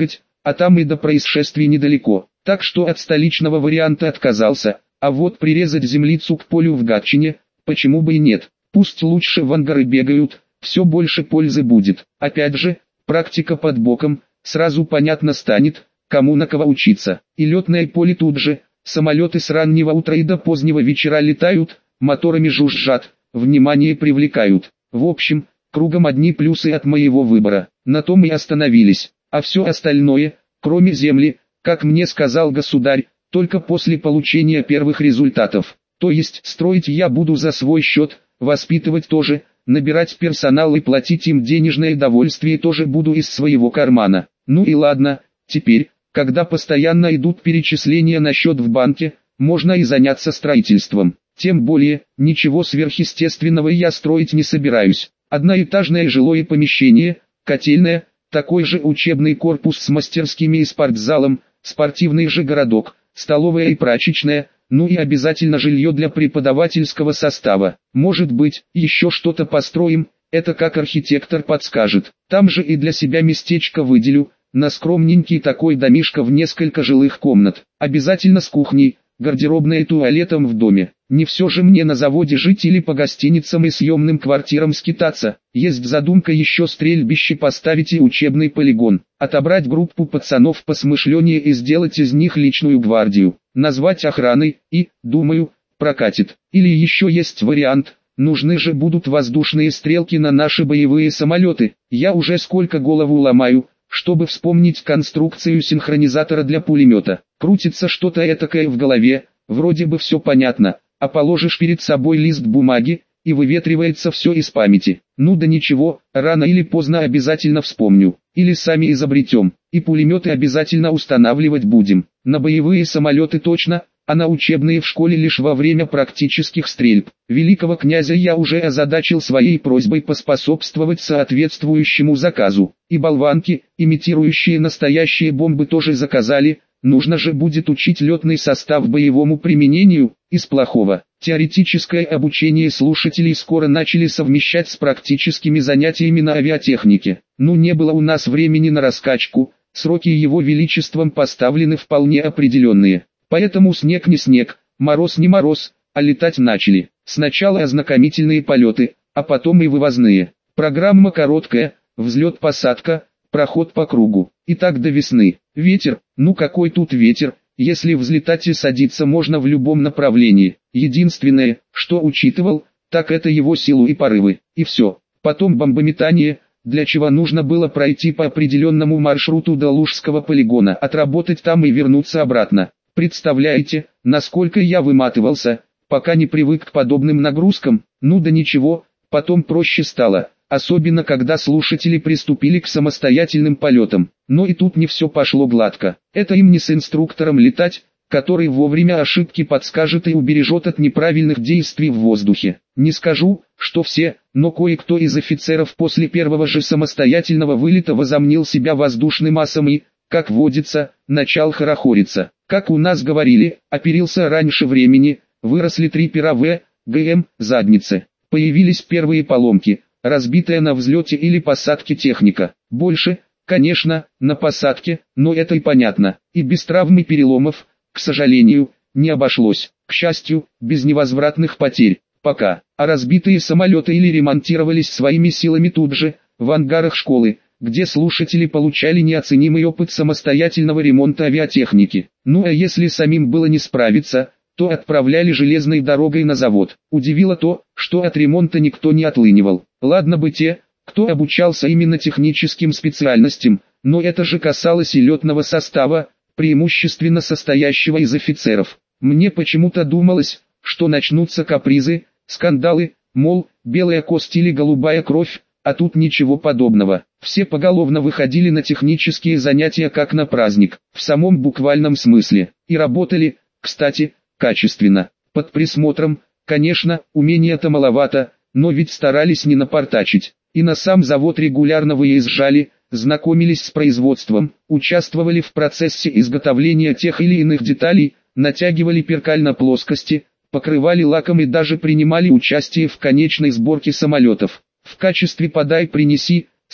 а там и до происшествий недалеко, так что от столичного варианта отказался, а вот прирезать землицу к полю в Гатчине, почему бы и нет, пусть лучше в ангары бегают, все больше пользы будет, опять же, практика под боком, сразу понятно станет, кому на кого учиться, и летное поле тут же, самолеты с раннего утра и до позднего вечера летают, моторами жужжат, внимание привлекают, в общем, кругом одни плюсы от моего выбора, на том и остановились, а все остальное, кроме земли, как мне сказал государь, только после получения первых результатов, то есть строить я буду за свой счет, воспитывать тоже, набирать персонал и платить им денежное довольствие тоже буду из своего кармана. Ну и ладно, теперь, когда постоянно идут перечисления на счет в банке, можно и заняться строительством. Тем более, ничего сверхъестественного я строить не собираюсь. Одноэтажное жилое помещение, котельная, такой же учебный корпус с мастерскими и спортзалом, спортивный же городок, столовая и прачечная, ну и обязательно жилье для преподавательского состава. Может быть, еще что-то построим, это как архитектор подскажет. Там же и для себя местечко выделю, на скромненький такой домишко в несколько жилых комнат, обязательно с кухней, гардеробной и туалетом в доме. Не все же мне на заводе жить или по гостиницам и съемным квартирам скитаться. Есть задумка еще стрельбище поставить и учебный полигон. Отобрать группу пацанов посмышленнее и сделать из них личную гвардию. Назвать охраной и, думаю, прокатит. Или еще есть вариант, нужны же будут воздушные стрелки на наши боевые самолеты. Я уже сколько голову ломаю, чтобы вспомнить конструкцию синхронизатора для пулемета. Крутится что-то этакое в голове, вроде бы все понятно, а положишь перед собой лист бумаги, и выветривается все из памяти. Ну да ничего, рано или поздно обязательно вспомню, или сами изобретем, и пулеметы обязательно устанавливать будем. На боевые самолеты точно, а на учебные в школе лишь во время практических стрельб. Великого князя я уже озадачил своей просьбой поспособствовать соответствующему заказу, и болванки, имитирующие настоящие бомбы, тоже заказали. Нужно же будет учить летный состав боевому применению, из плохого. Теоретическое обучение слушателей скоро начали совмещать с практическими занятиями на авиатехнике. Ну не было у нас времени на раскачку, сроки его величеством поставлены вполне определенные. Поэтому снег не снег, мороз не мороз, а летать начали. Сначала ознакомительные полеты, а потом и вывозные. Программа короткая, взлет-посадка, проход по кругу. И так до весны. Ветер, ну какой тут ветер, если взлетать и садиться можно в любом направлении. Единственное, что учитывал, так это его силу и порывы. И все. Потом бомбометание, для чего нужно было пройти по определенному маршруту до Лужского полигона, отработать там и вернуться обратно. Представляете, насколько я выматывался, пока не привык к подобным нагрузкам? Ну да ничего, потом проще стало. Особенно когда слушатели приступили к самостоятельным полетам. Но и тут не все пошло гладко. Это им не с инструктором летать, который вовремя ошибки подскажет и убережет от неправильных действий в воздухе. Не скажу, что все, но кое-кто из офицеров после первого же самостоятельного вылета возомнил себя воздушным асом и, как водится, начал хорохориться. Как у нас говорили, оперился раньше времени, выросли три пера в, ГМ, задницы. Появились первые поломки. Разбитая на взлете или посадке техника. Больше, конечно, на посадке, но это и понятно. И без травм и переломов, к сожалению, не обошлось. К счастью, без невозвратных потерь. Пока. А разбитые самолеты или ремонтировались своими силами тут же, в ангарах школы, где слушатели получали неоценимый опыт самостоятельного ремонта авиатехники. Ну а если самим было не справиться, то отправляли железной дорогой на завод. Удивило то, что от ремонта никто не отлынивал. Ладно бы те, кто обучался именно техническим специальностям, но это же касалось и летного состава, преимущественно состоящего из офицеров. Мне почему-то думалось, что начнутся капризы, скандалы, мол, белая кость или голубая кровь, а тут ничего подобного. Все поголовно выходили на технические занятия как на праздник, в самом буквальном смысле, и работали, кстати, качественно. Под присмотром, конечно, умения-то маловато, но ведь старались не напортачить. И на сам завод регулярно выезжали, знакомились с производством, участвовали в процессе изготовления тех или иных деталей, натягивали перкаль на плоскости, покрывали лаком и даже принимали участие в конечной сборке самолетов. В качестве «подай-принеси»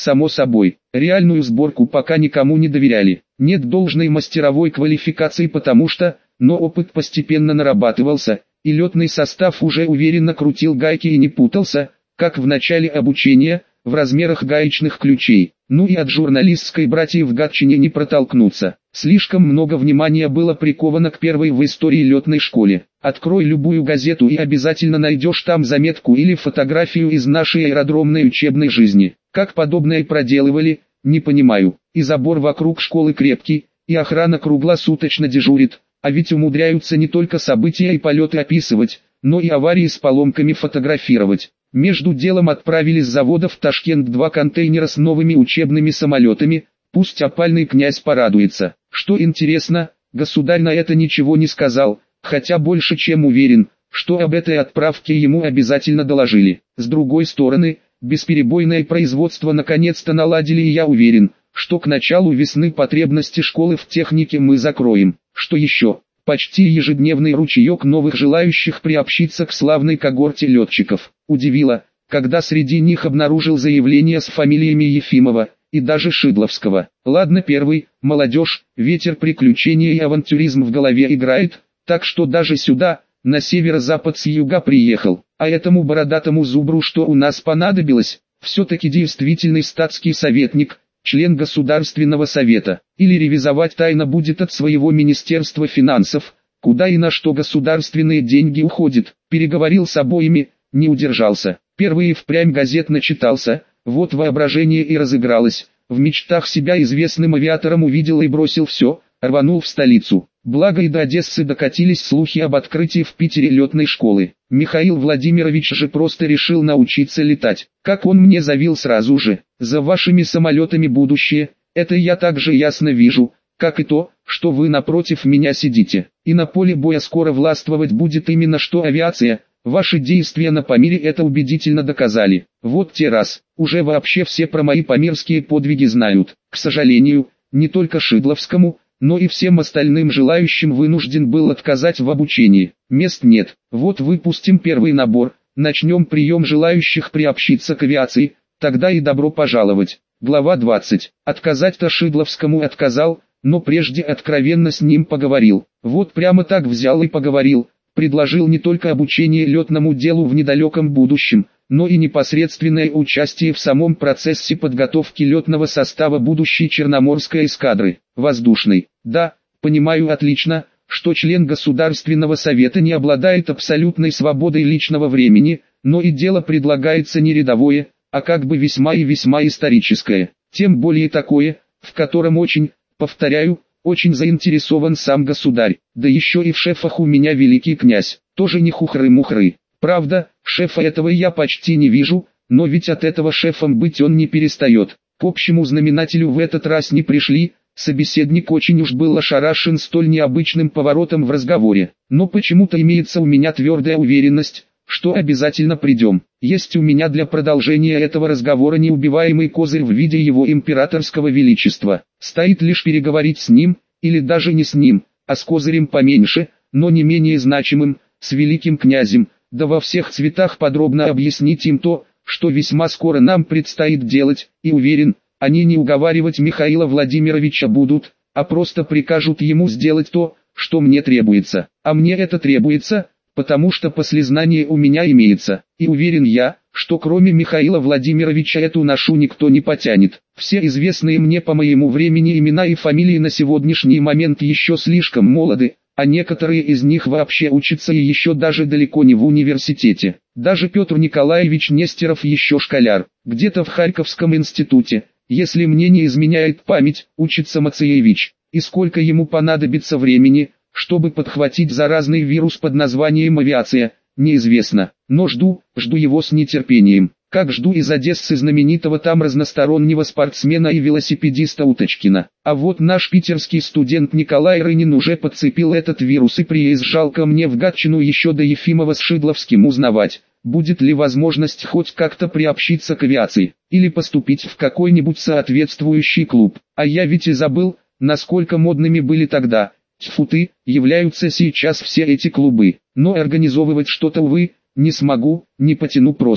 само собой. Реальную сборку пока никому не доверяли. Нет должной мастеровой квалификации потому что, но опыт постепенно нарабатывался, и летный состав уже уверенно крутил гайки и не путался, как в начале обучения, в размерах гаечных ключей. Ну и от журналистской братьи в Гатчине не протолкнуться. Слишком много внимания было приковано к первой в истории летной школе. Открой любую газету и обязательно найдешь там заметку или фотографию из нашей аэродромной учебной жизни. Как подобное проделывали, не понимаю. И забор вокруг школы крепкий, и охрана круглосуточно дежурит, а ведь умудряются не только события и полеты описывать, но и аварии с поломками фотографировать. Между делом отправили с завода в Ташкент два контейнера с новыми учебными самолетами, пусть опальный князь порадуется. Что интересно, государь на это ничего не сказал, хотя больше чем уверен, что об этой отправке ему обязательно доложили. С другой стороны, бесперебойное производство наконец-то наладили, и я уверен, что к началу весны потребности школы в технике мы закроем. Что еще? Почти ежедневный ручеек новых желающих приобщиться к славной когорте летчиков. Удивило, когда среди них обнаружил заявления с фамилиями Ефимова и даже Шидловского. Ладно, первый, молодежь, ветер приключений и авантюризм в голове играет, так что даже сюда, на северо-запад с юга приехал. А этому бородатому зубру что у нас понадобилось? Все-таки действительный статский советник, член Государственного совета, или ревизовать тайно будет от своего Министерства финансов, куда и на что государственные деньги уходят. Переговорил с обоими, не удержался. Первый и впрямь газет начитался, вот воображение и разыгралось. В мечтах себя известным авиатором увидел и бросил все, рванул в столицу. Благо и до Одессы докатились слухи об открытии в Питере летной школы. Михаил Владимирович же просто решил научиться летать. Как он мне заявил сразу же: за вашими самолетами будущее, это я также ясно вижу, как и то, что вы напротив меня сидите. И на поле боя скоро властвовать будет именно что авиация. Ваши действия на Памире это убедительно доказали. Вот те раз, уже вообще все про мои памирские подвиги знают. К сожалению, не только Шидловскому, но и всем остальным желающим вынужден был отказать в обучении. Мест нет. Вот выпустим первый набор, начнем прием желающих приобщиться к авиации, тогда и добро пожаловать. Глава двадцать. Отказать-то Шидловскому отказал, но прежде откровенно с ним поговорил. Вот прямо так взял и поговорил. Предложил не только обучение летному делу в недалеком будущем, но и непосредственное участие в самом процессе подготовки летного состава будущей Черноморской эскадры, воздушной. Да, понимаю отлично, что член Государственного совета не обладает абсолютной свободой личного времени, но и дело предлагается не рядовое, а как бы весьма и весьма историческое. Тем более такое, в котором очень, повторяю, очень заинтересован сам государь, да еще и в шефах у меня великий князь, тоже не хухры-мухры. Правда, шефа этого я почти не вижу, но ведь от этого шефом быть он не перестает. К общему знаменателю в этот раз не пришли, собеседник очень уж был ошарашен столь необычным поворотом в разговоре. Но почему-то имеется у меня твердая уверенность, что обязательно придем. Есть у меня для продолжения этого разговора неубиваемый козырь в виде его императорского величества. Стоит лишь переговорить с ним, или даже не с ним, а с козырем поменьше, но не менее значимым, с великим князем, да во всех цветах подробно объяснить им то, что весьма скоро нам предстоит делать, и уверен, они не уговаривать Михаила Владимировича будут, а просто прикажут ему сделать то, что мне требуется. А мне это требуется, потому что послезнание у меня имеется, и уверен я, что кроме Михаила Владимировича эту ношу никто не потянет. Все известные мне по моему времени имена и фамилии на сегодняшний момент еще слишком молоды, а некоторые из них вообще учатся и еще даже далеко не в университете. Даже Петр Николаевич Нестеров еще школяр, где-то в Харьковском институте, если мне не изменяет память, учится Мацеевич. И сколько ему понадобится времени, чтобы подхватить заразный вирус под названием авиация, неизвестно. Но жду, жду его с нетерпением. Как жду из Одессы знаменитого там разностороннего спортсмена и велосипедиста Уточкина. А вот наш питерский студент Николай Рынин уже подцепил этот вирус и приезжал ко мне в Гатчину еще до Ефимова с Шидловским узнавать, будет ли возможность хоть как-то приобщиться к авиации, или поступить в какой-нибудь соответствующий клуб. А я ведь и забыл, насколько модными были тогда, тьфу ты, являются сейчас все эти клубы. Но организовывать что-то, увы, не смогу, не потяну просто.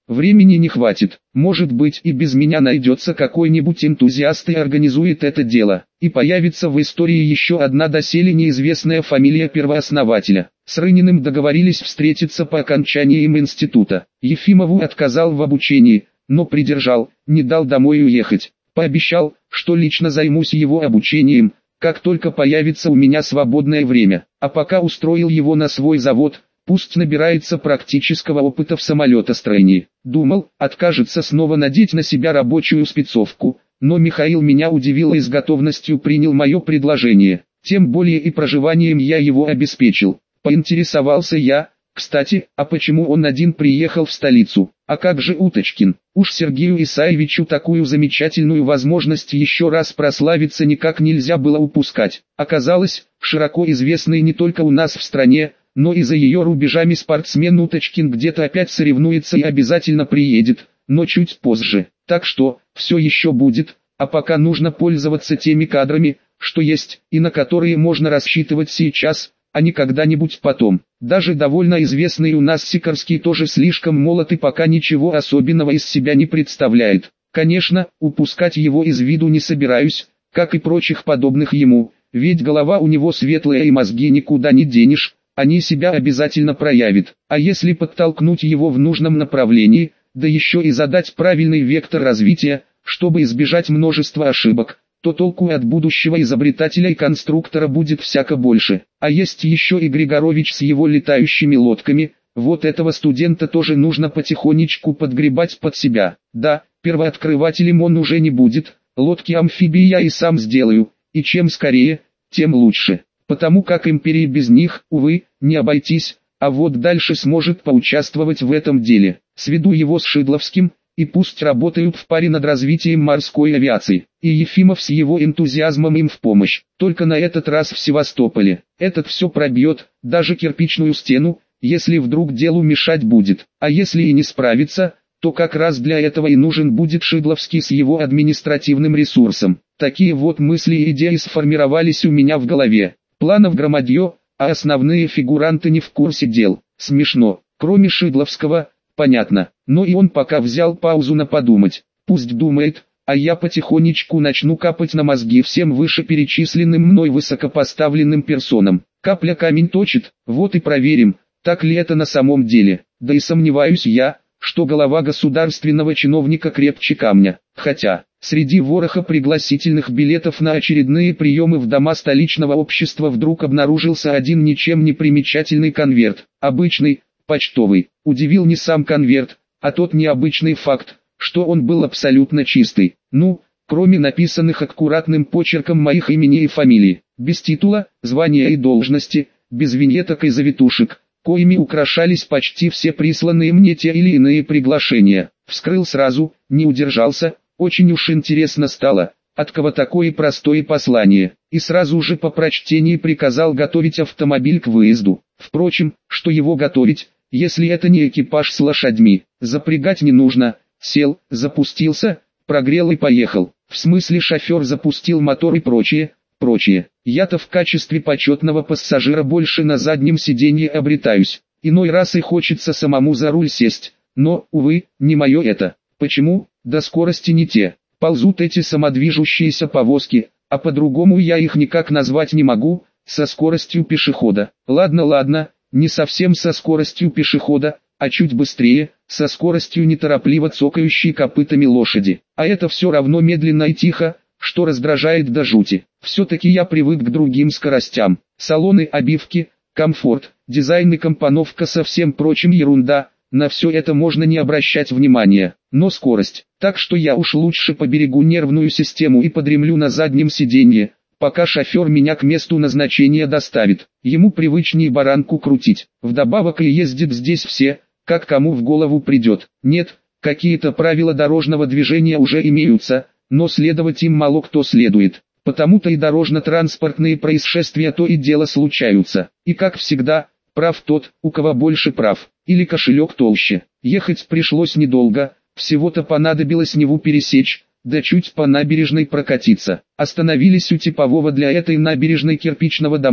времени не хватит. Может быть, и без меня найдется какой-нибудь энтузиаст и организует это дело. И появится в истории еще одна доселе неизвестная фамилия первооснователя. С Рыниным договорились встретиться по окончании им института. Ефимову отказал в обучении, но придержал, не дал домой уехать. Пообещал, что лично займусь его обучением, как только появится у меня свободное время. А пока устроил его на свой завод, пусть набирается практического опыта в самолетостроении. Думал, откажется снова надеть на себя рабочую спецовку, но Михаил меня удивил и с готовностью принял мое предложение. Тем более и проживанием я его обеспечил. Поинтересовался я: кстати, а почему он один приехал в столицу? А как же Уточкин? Уж Сергею Исаевичу такую замечательную возможность еще раз прославиться никак нельзя было упускать. Оказалось, широко известный не только у нас в стране, но и за ее рубежами спортсмен Уточкин где-то опять соревнуется и обязательно приедет, но чуть позже. Так что, все еще будет, а пока нужно пользоваться теми кадрами, что есть, и на которые можно рассчитывать сейчас, а не когда-нибудь потом. Даже довольно известный у нас Сикорский тоже слишком молод и пока ничего особенного из себя не представляет. Конечно, упускать его из виду не собираюсь, как и прочих подобных ему, ведь голова у него светлая и мозги никуда не денешь, они себя обязательно проявят. А если подтолкнуть его в нужном направлении, да еще и задать правильный вектор развития, чтобы избежать множества ошибок, то толку от будущего изобретателя и конструктора будет всяко больше. А есть еще и Григорович с его летающими лодками, вот этого студента тоже нужно потихонечку подгребать под себя. Да, первооткрывателем он уже не будет, лодки-амфибии я и сам сделаю, и чем скорее, тем лучше. Потому как империи без них, увы, не обойтись, а вот дальше сможет поучаствовать в этом деле. Сведу его с Шидловским, и пусть работают в паре над развитием морской авиации. И Ефимов с его энтузиазмом им в помощь. Только на этот раз в Севастополе. Этот все пробьет, даже кирпичную стену, если вдруг делу мешать будет. А если и не справится, то как раз для этого и нужен будет Шидловский с его административным ресурсом. Такие вот мысли и идеи сформировались у меня в голове. Планов громадье, а основные фигуранты не в курсе дел. Смешно. Кроме Шидловского, понятно, но и он пока взял паузу на подумать. Пусть думает, а я потихонечку начну капать на мозги всем вышеперечисленным мной высокопоставленным персонам. Капля камень точит, вот и проверим, так ли это на самом деле. Да и сомневаюсь я, что голова государственного чиновника крепче камня. Хотя, среди вороха пригласительных билетов на очередные приемы в дома столичного общества вдруг обнаружился один ничем не примечательный конверт. Обычный, почтовый. Удивил не сам конверт, а тот необычный факт, что он был абсолютно чистый. Ну, кроме написанных аккуратным почерком моих имени и фамилии. Без титула, звания и должности, без виньеток и завитушек, коими украшались почти все присланные мне те или иные приглашения. Вскрыл сразу, не удержался, очень уж интересно стало, от кого такое простое послание, и сразу же по прочтении приказал готовить автомобиль к выезду. Впрочем, что его готовить, если это не экипаж с лошадьми? Запрягать не нужно, сел, запустился, прогрел и поехал. В смысле шофер запустил мотор и прочее, прочее. Я-то в качестве почетного пассажира больше на заднем сиденье обретаюсь. Иной раз и хочется самому за руль сесть, но, увы, не мое это. Почему? Да скорости не те. Ползут эти самодвижущиеся повозки, а по-другому я их никак назвать не могу, со скоростью пешехода. Ладно, ладно, не совсем со скоростью пешехода, а чуть быстрее, со скоростью неторопливо цокающей копытами лошади. А это все равно медленно и тихо, что раздражает до жути. Все-таки я привык к другим скоростям. Салоны, обивки, комфорт, дизайн и компоновка со всем прочим ерунда. На все это можно не обращать внимания, но скорость. Так что я уж лучше поберегу нервную систему и подремлю на заднем сиденье, пока шофер меня к месту назначения доставит. Ему привычнее баранку крутить. Вдобавок и ездит здесь все, как кому в голову придет. Нет, какие-то правила дорожного движения уже имеются, но следовать им мало кто следует. Потому-то и дорожно-транспортные происшествия то и дело случаются. И как всегда, прав тот, у кого больше прав, или кошелек толще. Ехать пришлось недолго, всего-то понадобилось Неву пересечь, да чуть по набережной прокатиться. Остановились у типового для этой набережной кирпичного дома,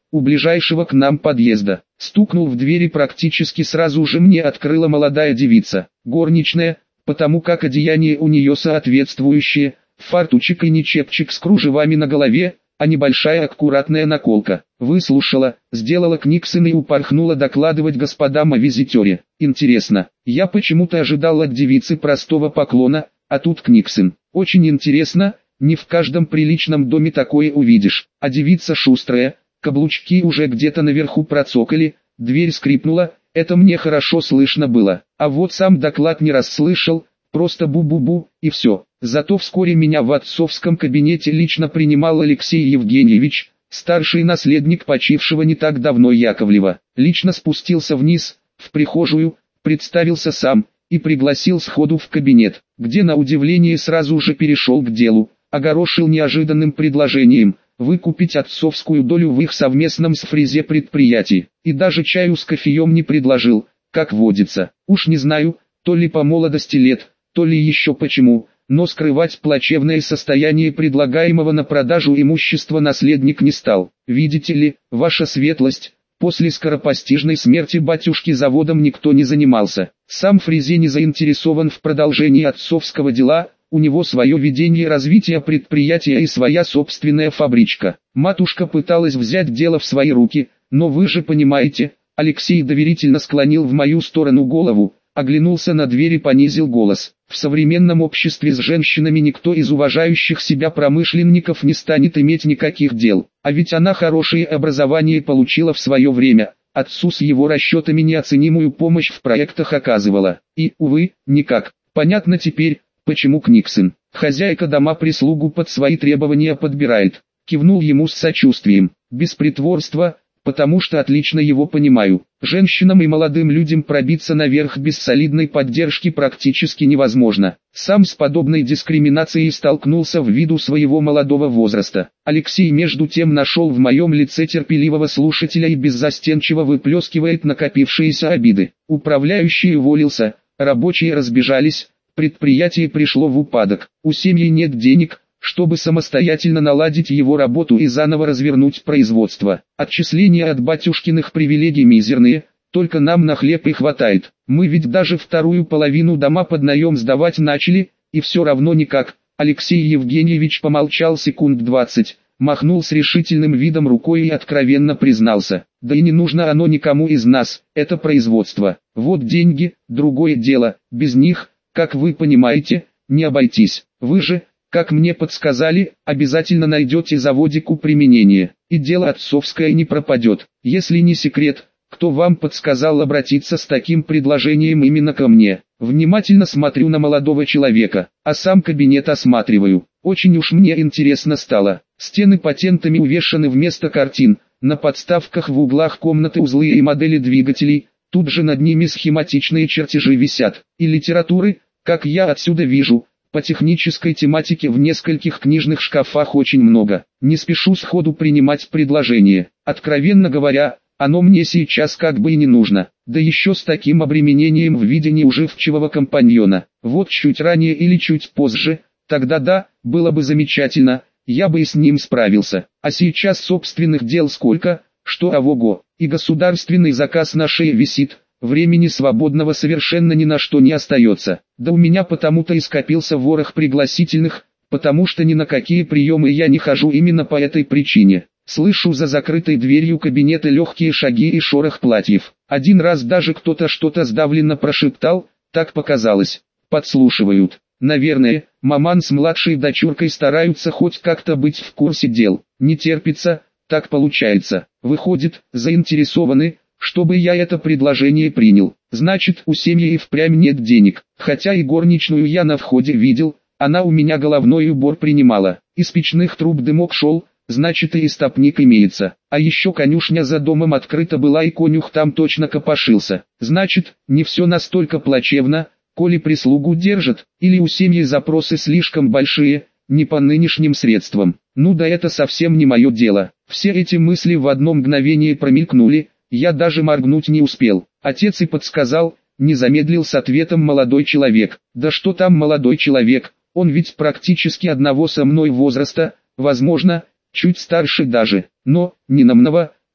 у ближайшего к нам подъезда. Стукнул в дверь и практически сразу же мне открыла молодая девица, горничная, потому как одеяние у нее соответствующее, фартучек и не чепчик с кружевами на голове, а небольшая аккуратная наколка. Выслушала, сделала книксон и упорхнула докладывать господам о визитере. Интересно, я почему-то ожидал от девицы простого поклона, а тут книксон. Очень интересно, не в каждом приличном доме такое увидишь. А девица шустрая, каблучки уже где-то наверху процокали, дверь скрипнула, это мне хорошо слышно было. А вот сам доклад не расслышал, просто бу-бу-бу, и все. Зато вскоре меня в отцовском кабинете лично принимал Алексей Евгеньевич, старший наследник почившего не так давно Яковлева. Лично спустился вниз, в прихожую, представился сам, и пригласил сходу в кабинет, где на удивление сразу же перешел к делу, огорошил неожиданным предложением выкупить отцовскую долю в их совместном с Фрезе предприятии, и даже чаю с кофеем не предложил, как водится. Уж не знаю, то ли по молодости лет, то ли еще почему, но скрывать плачевное состояние предлагаемого на продажу имущества наследник не стал. Видите ли, ваша светлость, после скоропостижной смерти батюшки заводом никто не занимался. Сам Фрезе не заинтересован в продолжении отцовского дела, у него свое видение развития предприятия и своя собственная фабричка. Матушка пыталась взять дело в свои руки, но вы же понимаете, Алексей доверительно склонил в мою сторону голову, оглянулся на дверь и понизил голос. В современном обществе с женщинами никто из уважающих себя промышленников не станет иметь никаких дел. А ведь она хорошее образование получила в свое время, отцу с его расчетами неоценимую помощь в проектах оказывала. И, увы, никак. Понятно теперь, почему книксон. Хозяйка дома прислугу под свои требования подбирает. Кивнул ему с сочувствием, без притворства, потому что отлично его понимаю. Женщинам и молодым людям пробиться наверх без солидной поддержки практически невозможно. Сам с подобной дискриминацией столкнулся ввиду своего молодого возраста. Алексей между тем нашел в моем лице терпеливого слушателя и беззастенчиво выплескивает накопившиеся обиды. Управляющий уволился, рабочие разбежались, предприятие пришло в упадок. У семьи нет денег, чтобы самостоятельно наладить его работу и заново развернуть производство. Отчисления от батюшкиных привилегий мизерные, только нам на хлеб и хватает. Мы ведь даже вторую половину дома под наем сдавать начали, и все равно никак. Алексей Евгеньевич помолчал секунд двадцать, махнул с решительным видом рукой и откровенно признался: да и не нужно оно никому из нас, это производство. Вот деньги, другое дело, без них, как вы понимаете, не обойтись. Вы же, как мне подсказали, обязательно найдете заводику применение, и дело отцовское не пропадет. Если не секрет, кто вам подсказал обратиться с таким предложением именно ко мне? Внимательно смотрю на молодого человека, а сам кабинет осматриваю. Очень уж мне интересно стало. Стены патентами увешаны вместо картин, на подставках в углах комнаты узлы и модели двигателей, тут же над ними схематичные чертежи висят. И литературы, как я отсюда вижу, по технической тематике в нескольких книжных шкафах очень много. Не спешу сходу принимать предложение. Откровенно говоря, оно мне сейчас как бы и не нужно. Да еще с таким обременением в виде неуживчивого компаньона. Вот чуть ранее или чуть позже, тогда да, было бы замечательно, я бы и с ним справился. А сейчас собственных дел сколько, что авого, и государственный заказ на шее висит. Времени свободного совершенно ни на что не остается. Да у меня потому-то и скопился ворох пригласительных, потому что ни на какие приемы я не хожу именно по этой причине. Слышу за закрытой дверью кабинета легкие шаги и шорох платьев. Один раз даже кто-то что-то сдавленно прошептал, так показалось. Подслушивают. Наверное, маман с младшей дочуркой стараются хоть как-то быть в курсе дел. Не терпится, так получается. Выходит, заинтересованы, чтобы я это предложение принял. Значит, у семьи и впрямь нет денег. Хотя и горничную я на входе видел, она у меня головной убор принимала. Из печных труб дымок шел, значит и истопник имеется. А еще конюшня за домом открыта была и конюх там точно копошился. Значит, не все настолько плачевно, коли прислугу держат, или у семьи запросы слишком большие, не по нынешним средствам. Ну да это совсем не мое дело. Все эти мысли в одно мгновение промелькнули. Я даже моргнуть не успел. Отец и подсказал, не замедлил с ответом молодой человек. Да что там молодой человек, он ведь практически одного со мной возраста, возможно, чуть старше даже, но, не намного,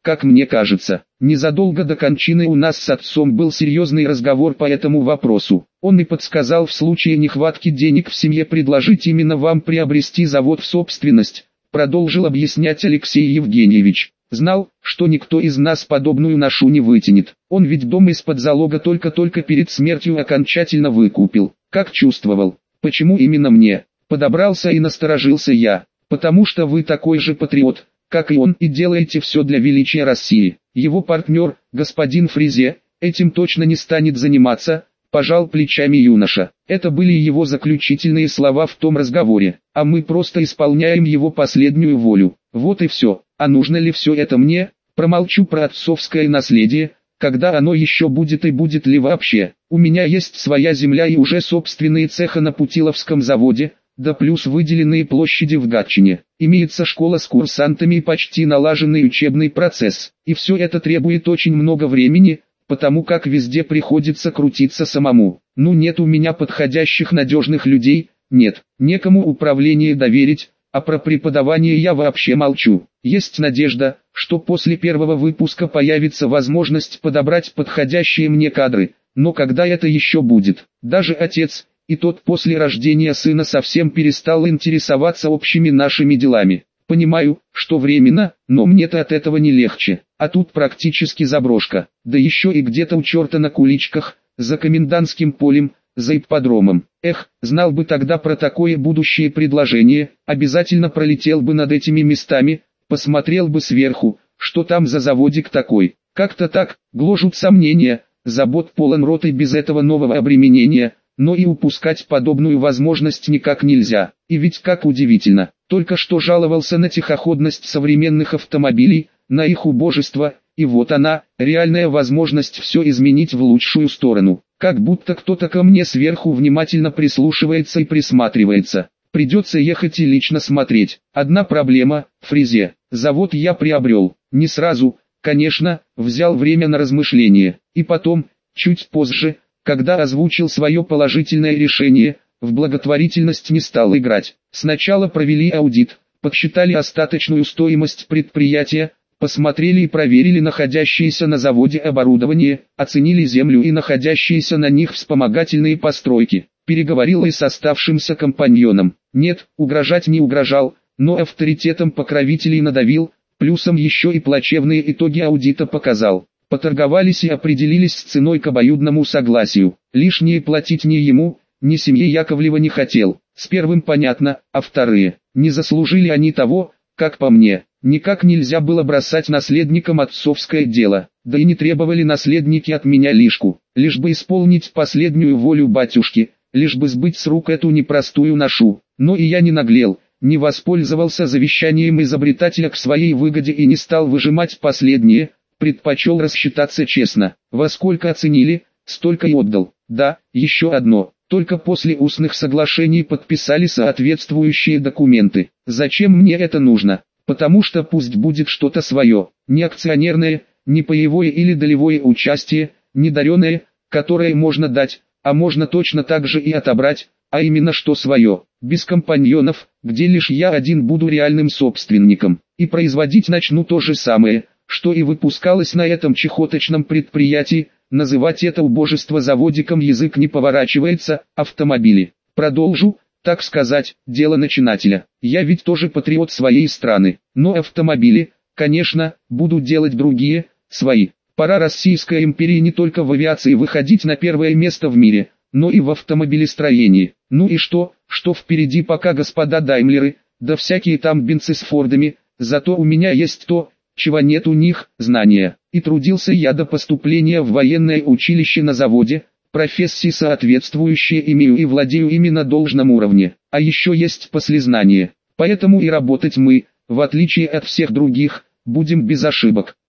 как мне кажется. Незадолго до кончины у нас с отцом был серьезный разговор по этому вопросу. Он и подсказал в случае нехватки денег в семье предложить именно вам приобрести завод в собственность, продолжил объяснять Алексей Евгеньевич. Знал, что никто из нас подобную ношу не вытянет. Он ведь дом из-под залога только-только перед смертью окончательно выкупил. Как чувствовал. Почему именно мне? Подобрался и насторожился я. Потому что вы такой же патриот, как и он, и делаете все для величия России. Его партнер, господин Фризе, этим точно не станет заниматься, пожал плечами юноша. Это были его заключительные слова в том разговоре, а мы просто исполняем его последнюю волю. Вот и все. А нужно ли все это мне? Промолчу про отцовское наследие, когда оно еще будет и будет ли вообще. У меня есть своя земля и уже собственные цеха на Путиловском заводе, да плюс выделенные площади в Гатчине. Имеется школа с курсантами и почти налаженный учебный процесс. И все это требует очень много времени, потому как везде приходится крутиться самому. Ну нет у меня подходящих надежных людей, нет, некому управление доверить, а про преподавание я вообще молчу. Есть надежда, что после первого выпуска появится возможность подобрать подходящие мне кадры, но когда это еще будет? Даже отец, и тот после рождения сына совсем перестал интересоваться общими нашими делами. Понимаю, что временно, но мне-то от этого не легче. А тут практически заброшка, да еще и где-то у черта на куличках, за комендантским полем, за ипподромом. Эх, знал бы тогда про такое будущее предложение, обязательно пролетел бы над этими местами, посмотрел бы сверху, что там за заводик такой. Как-то так, гложут сомнения, забот полон рот и без этого нового обременения, но и упускать подобную возможность никак нельзя. И ведь как удивительно, только что жаловался на тихоходность современных автомобилей, на их убожество, и вот она, реальная возможность все изменить в лучшую сторону. Как будто кто-то ко мне сверху внимательно прислушивается и присматривается. Придется ехать и лично смотреть. Одна проблема – Фризе. Завод я приобрел. Не сразу, конечно, взял время на размышление. И потом, чуть позже, когда озвучил свое положительное решение, в благотворительность не стал играть. Сначала провели аудит, подсчитали остаточную стоимость предприятия, посмотрели и проверили находящееся на заводе оборудование, оценили землю и находящиеся на них вспомогательные постройки. Переговорил и с оставшимся компаньоном. Нет, угрожать не угрожал, но авторитетом покровителей надавил, плюсом еще и плачевные итоги аудита показал. Поторговались и определились с ценой к обоюдному согласию. Лишнее платить ни ему, ни семье Яковлева не хотел. С первым понятно, а вторые, не заслужили они того, как по мне. Никак нельзя было бросать наследникам отцовское дело, да и не требовали наследники от меня лишку, лишь бы исполнить последнюю волю батюшки, лишь бы сбыть с рук эту непростую ношу. Но и я не наглел, не воспользовался завещанием изобретателя к своей выгоде и не стал выжимать последнее, предпочел рассчитаться честно. Во сколько оценили, столько и отдал. Да, еще одно. Только после устных соглашений подписали соответствующие документы. Зачем мне это нужно? Потому что пусть будет что-то свое, не акционерное, не паевое или долевое участие, не дареное, которое можно дать, а можно точно так же и отобрать, а именно что свое, без компаньонов, где лишь я один буду реальным собственником, и производить начну то же самое, что и выпускалось на этом чехоточном предприятии. Называть это убожество заводиком язык не поворачивается. Автомобили. Продолжу, так сказать, дело начинателя. Я ведь тоже патриот своей страны, но автомобили, конечно, буду делать другие, свои. Пора Российской империи не только в авиации выходить на первое место в мире, но и в автомобилестроении. Ну и что, что впереди пока господа Даймлеры, да всякие там бенцы с Фордами, зато у меня есть то, чего нет у них, знания. И трудился я до поступления в военное училище на заводе, профессии соответствующие имею и владею ими на должном уровне. А еще есть послезнание. Поэтому и работать мы, в отличие от всех других, будем без ошибок.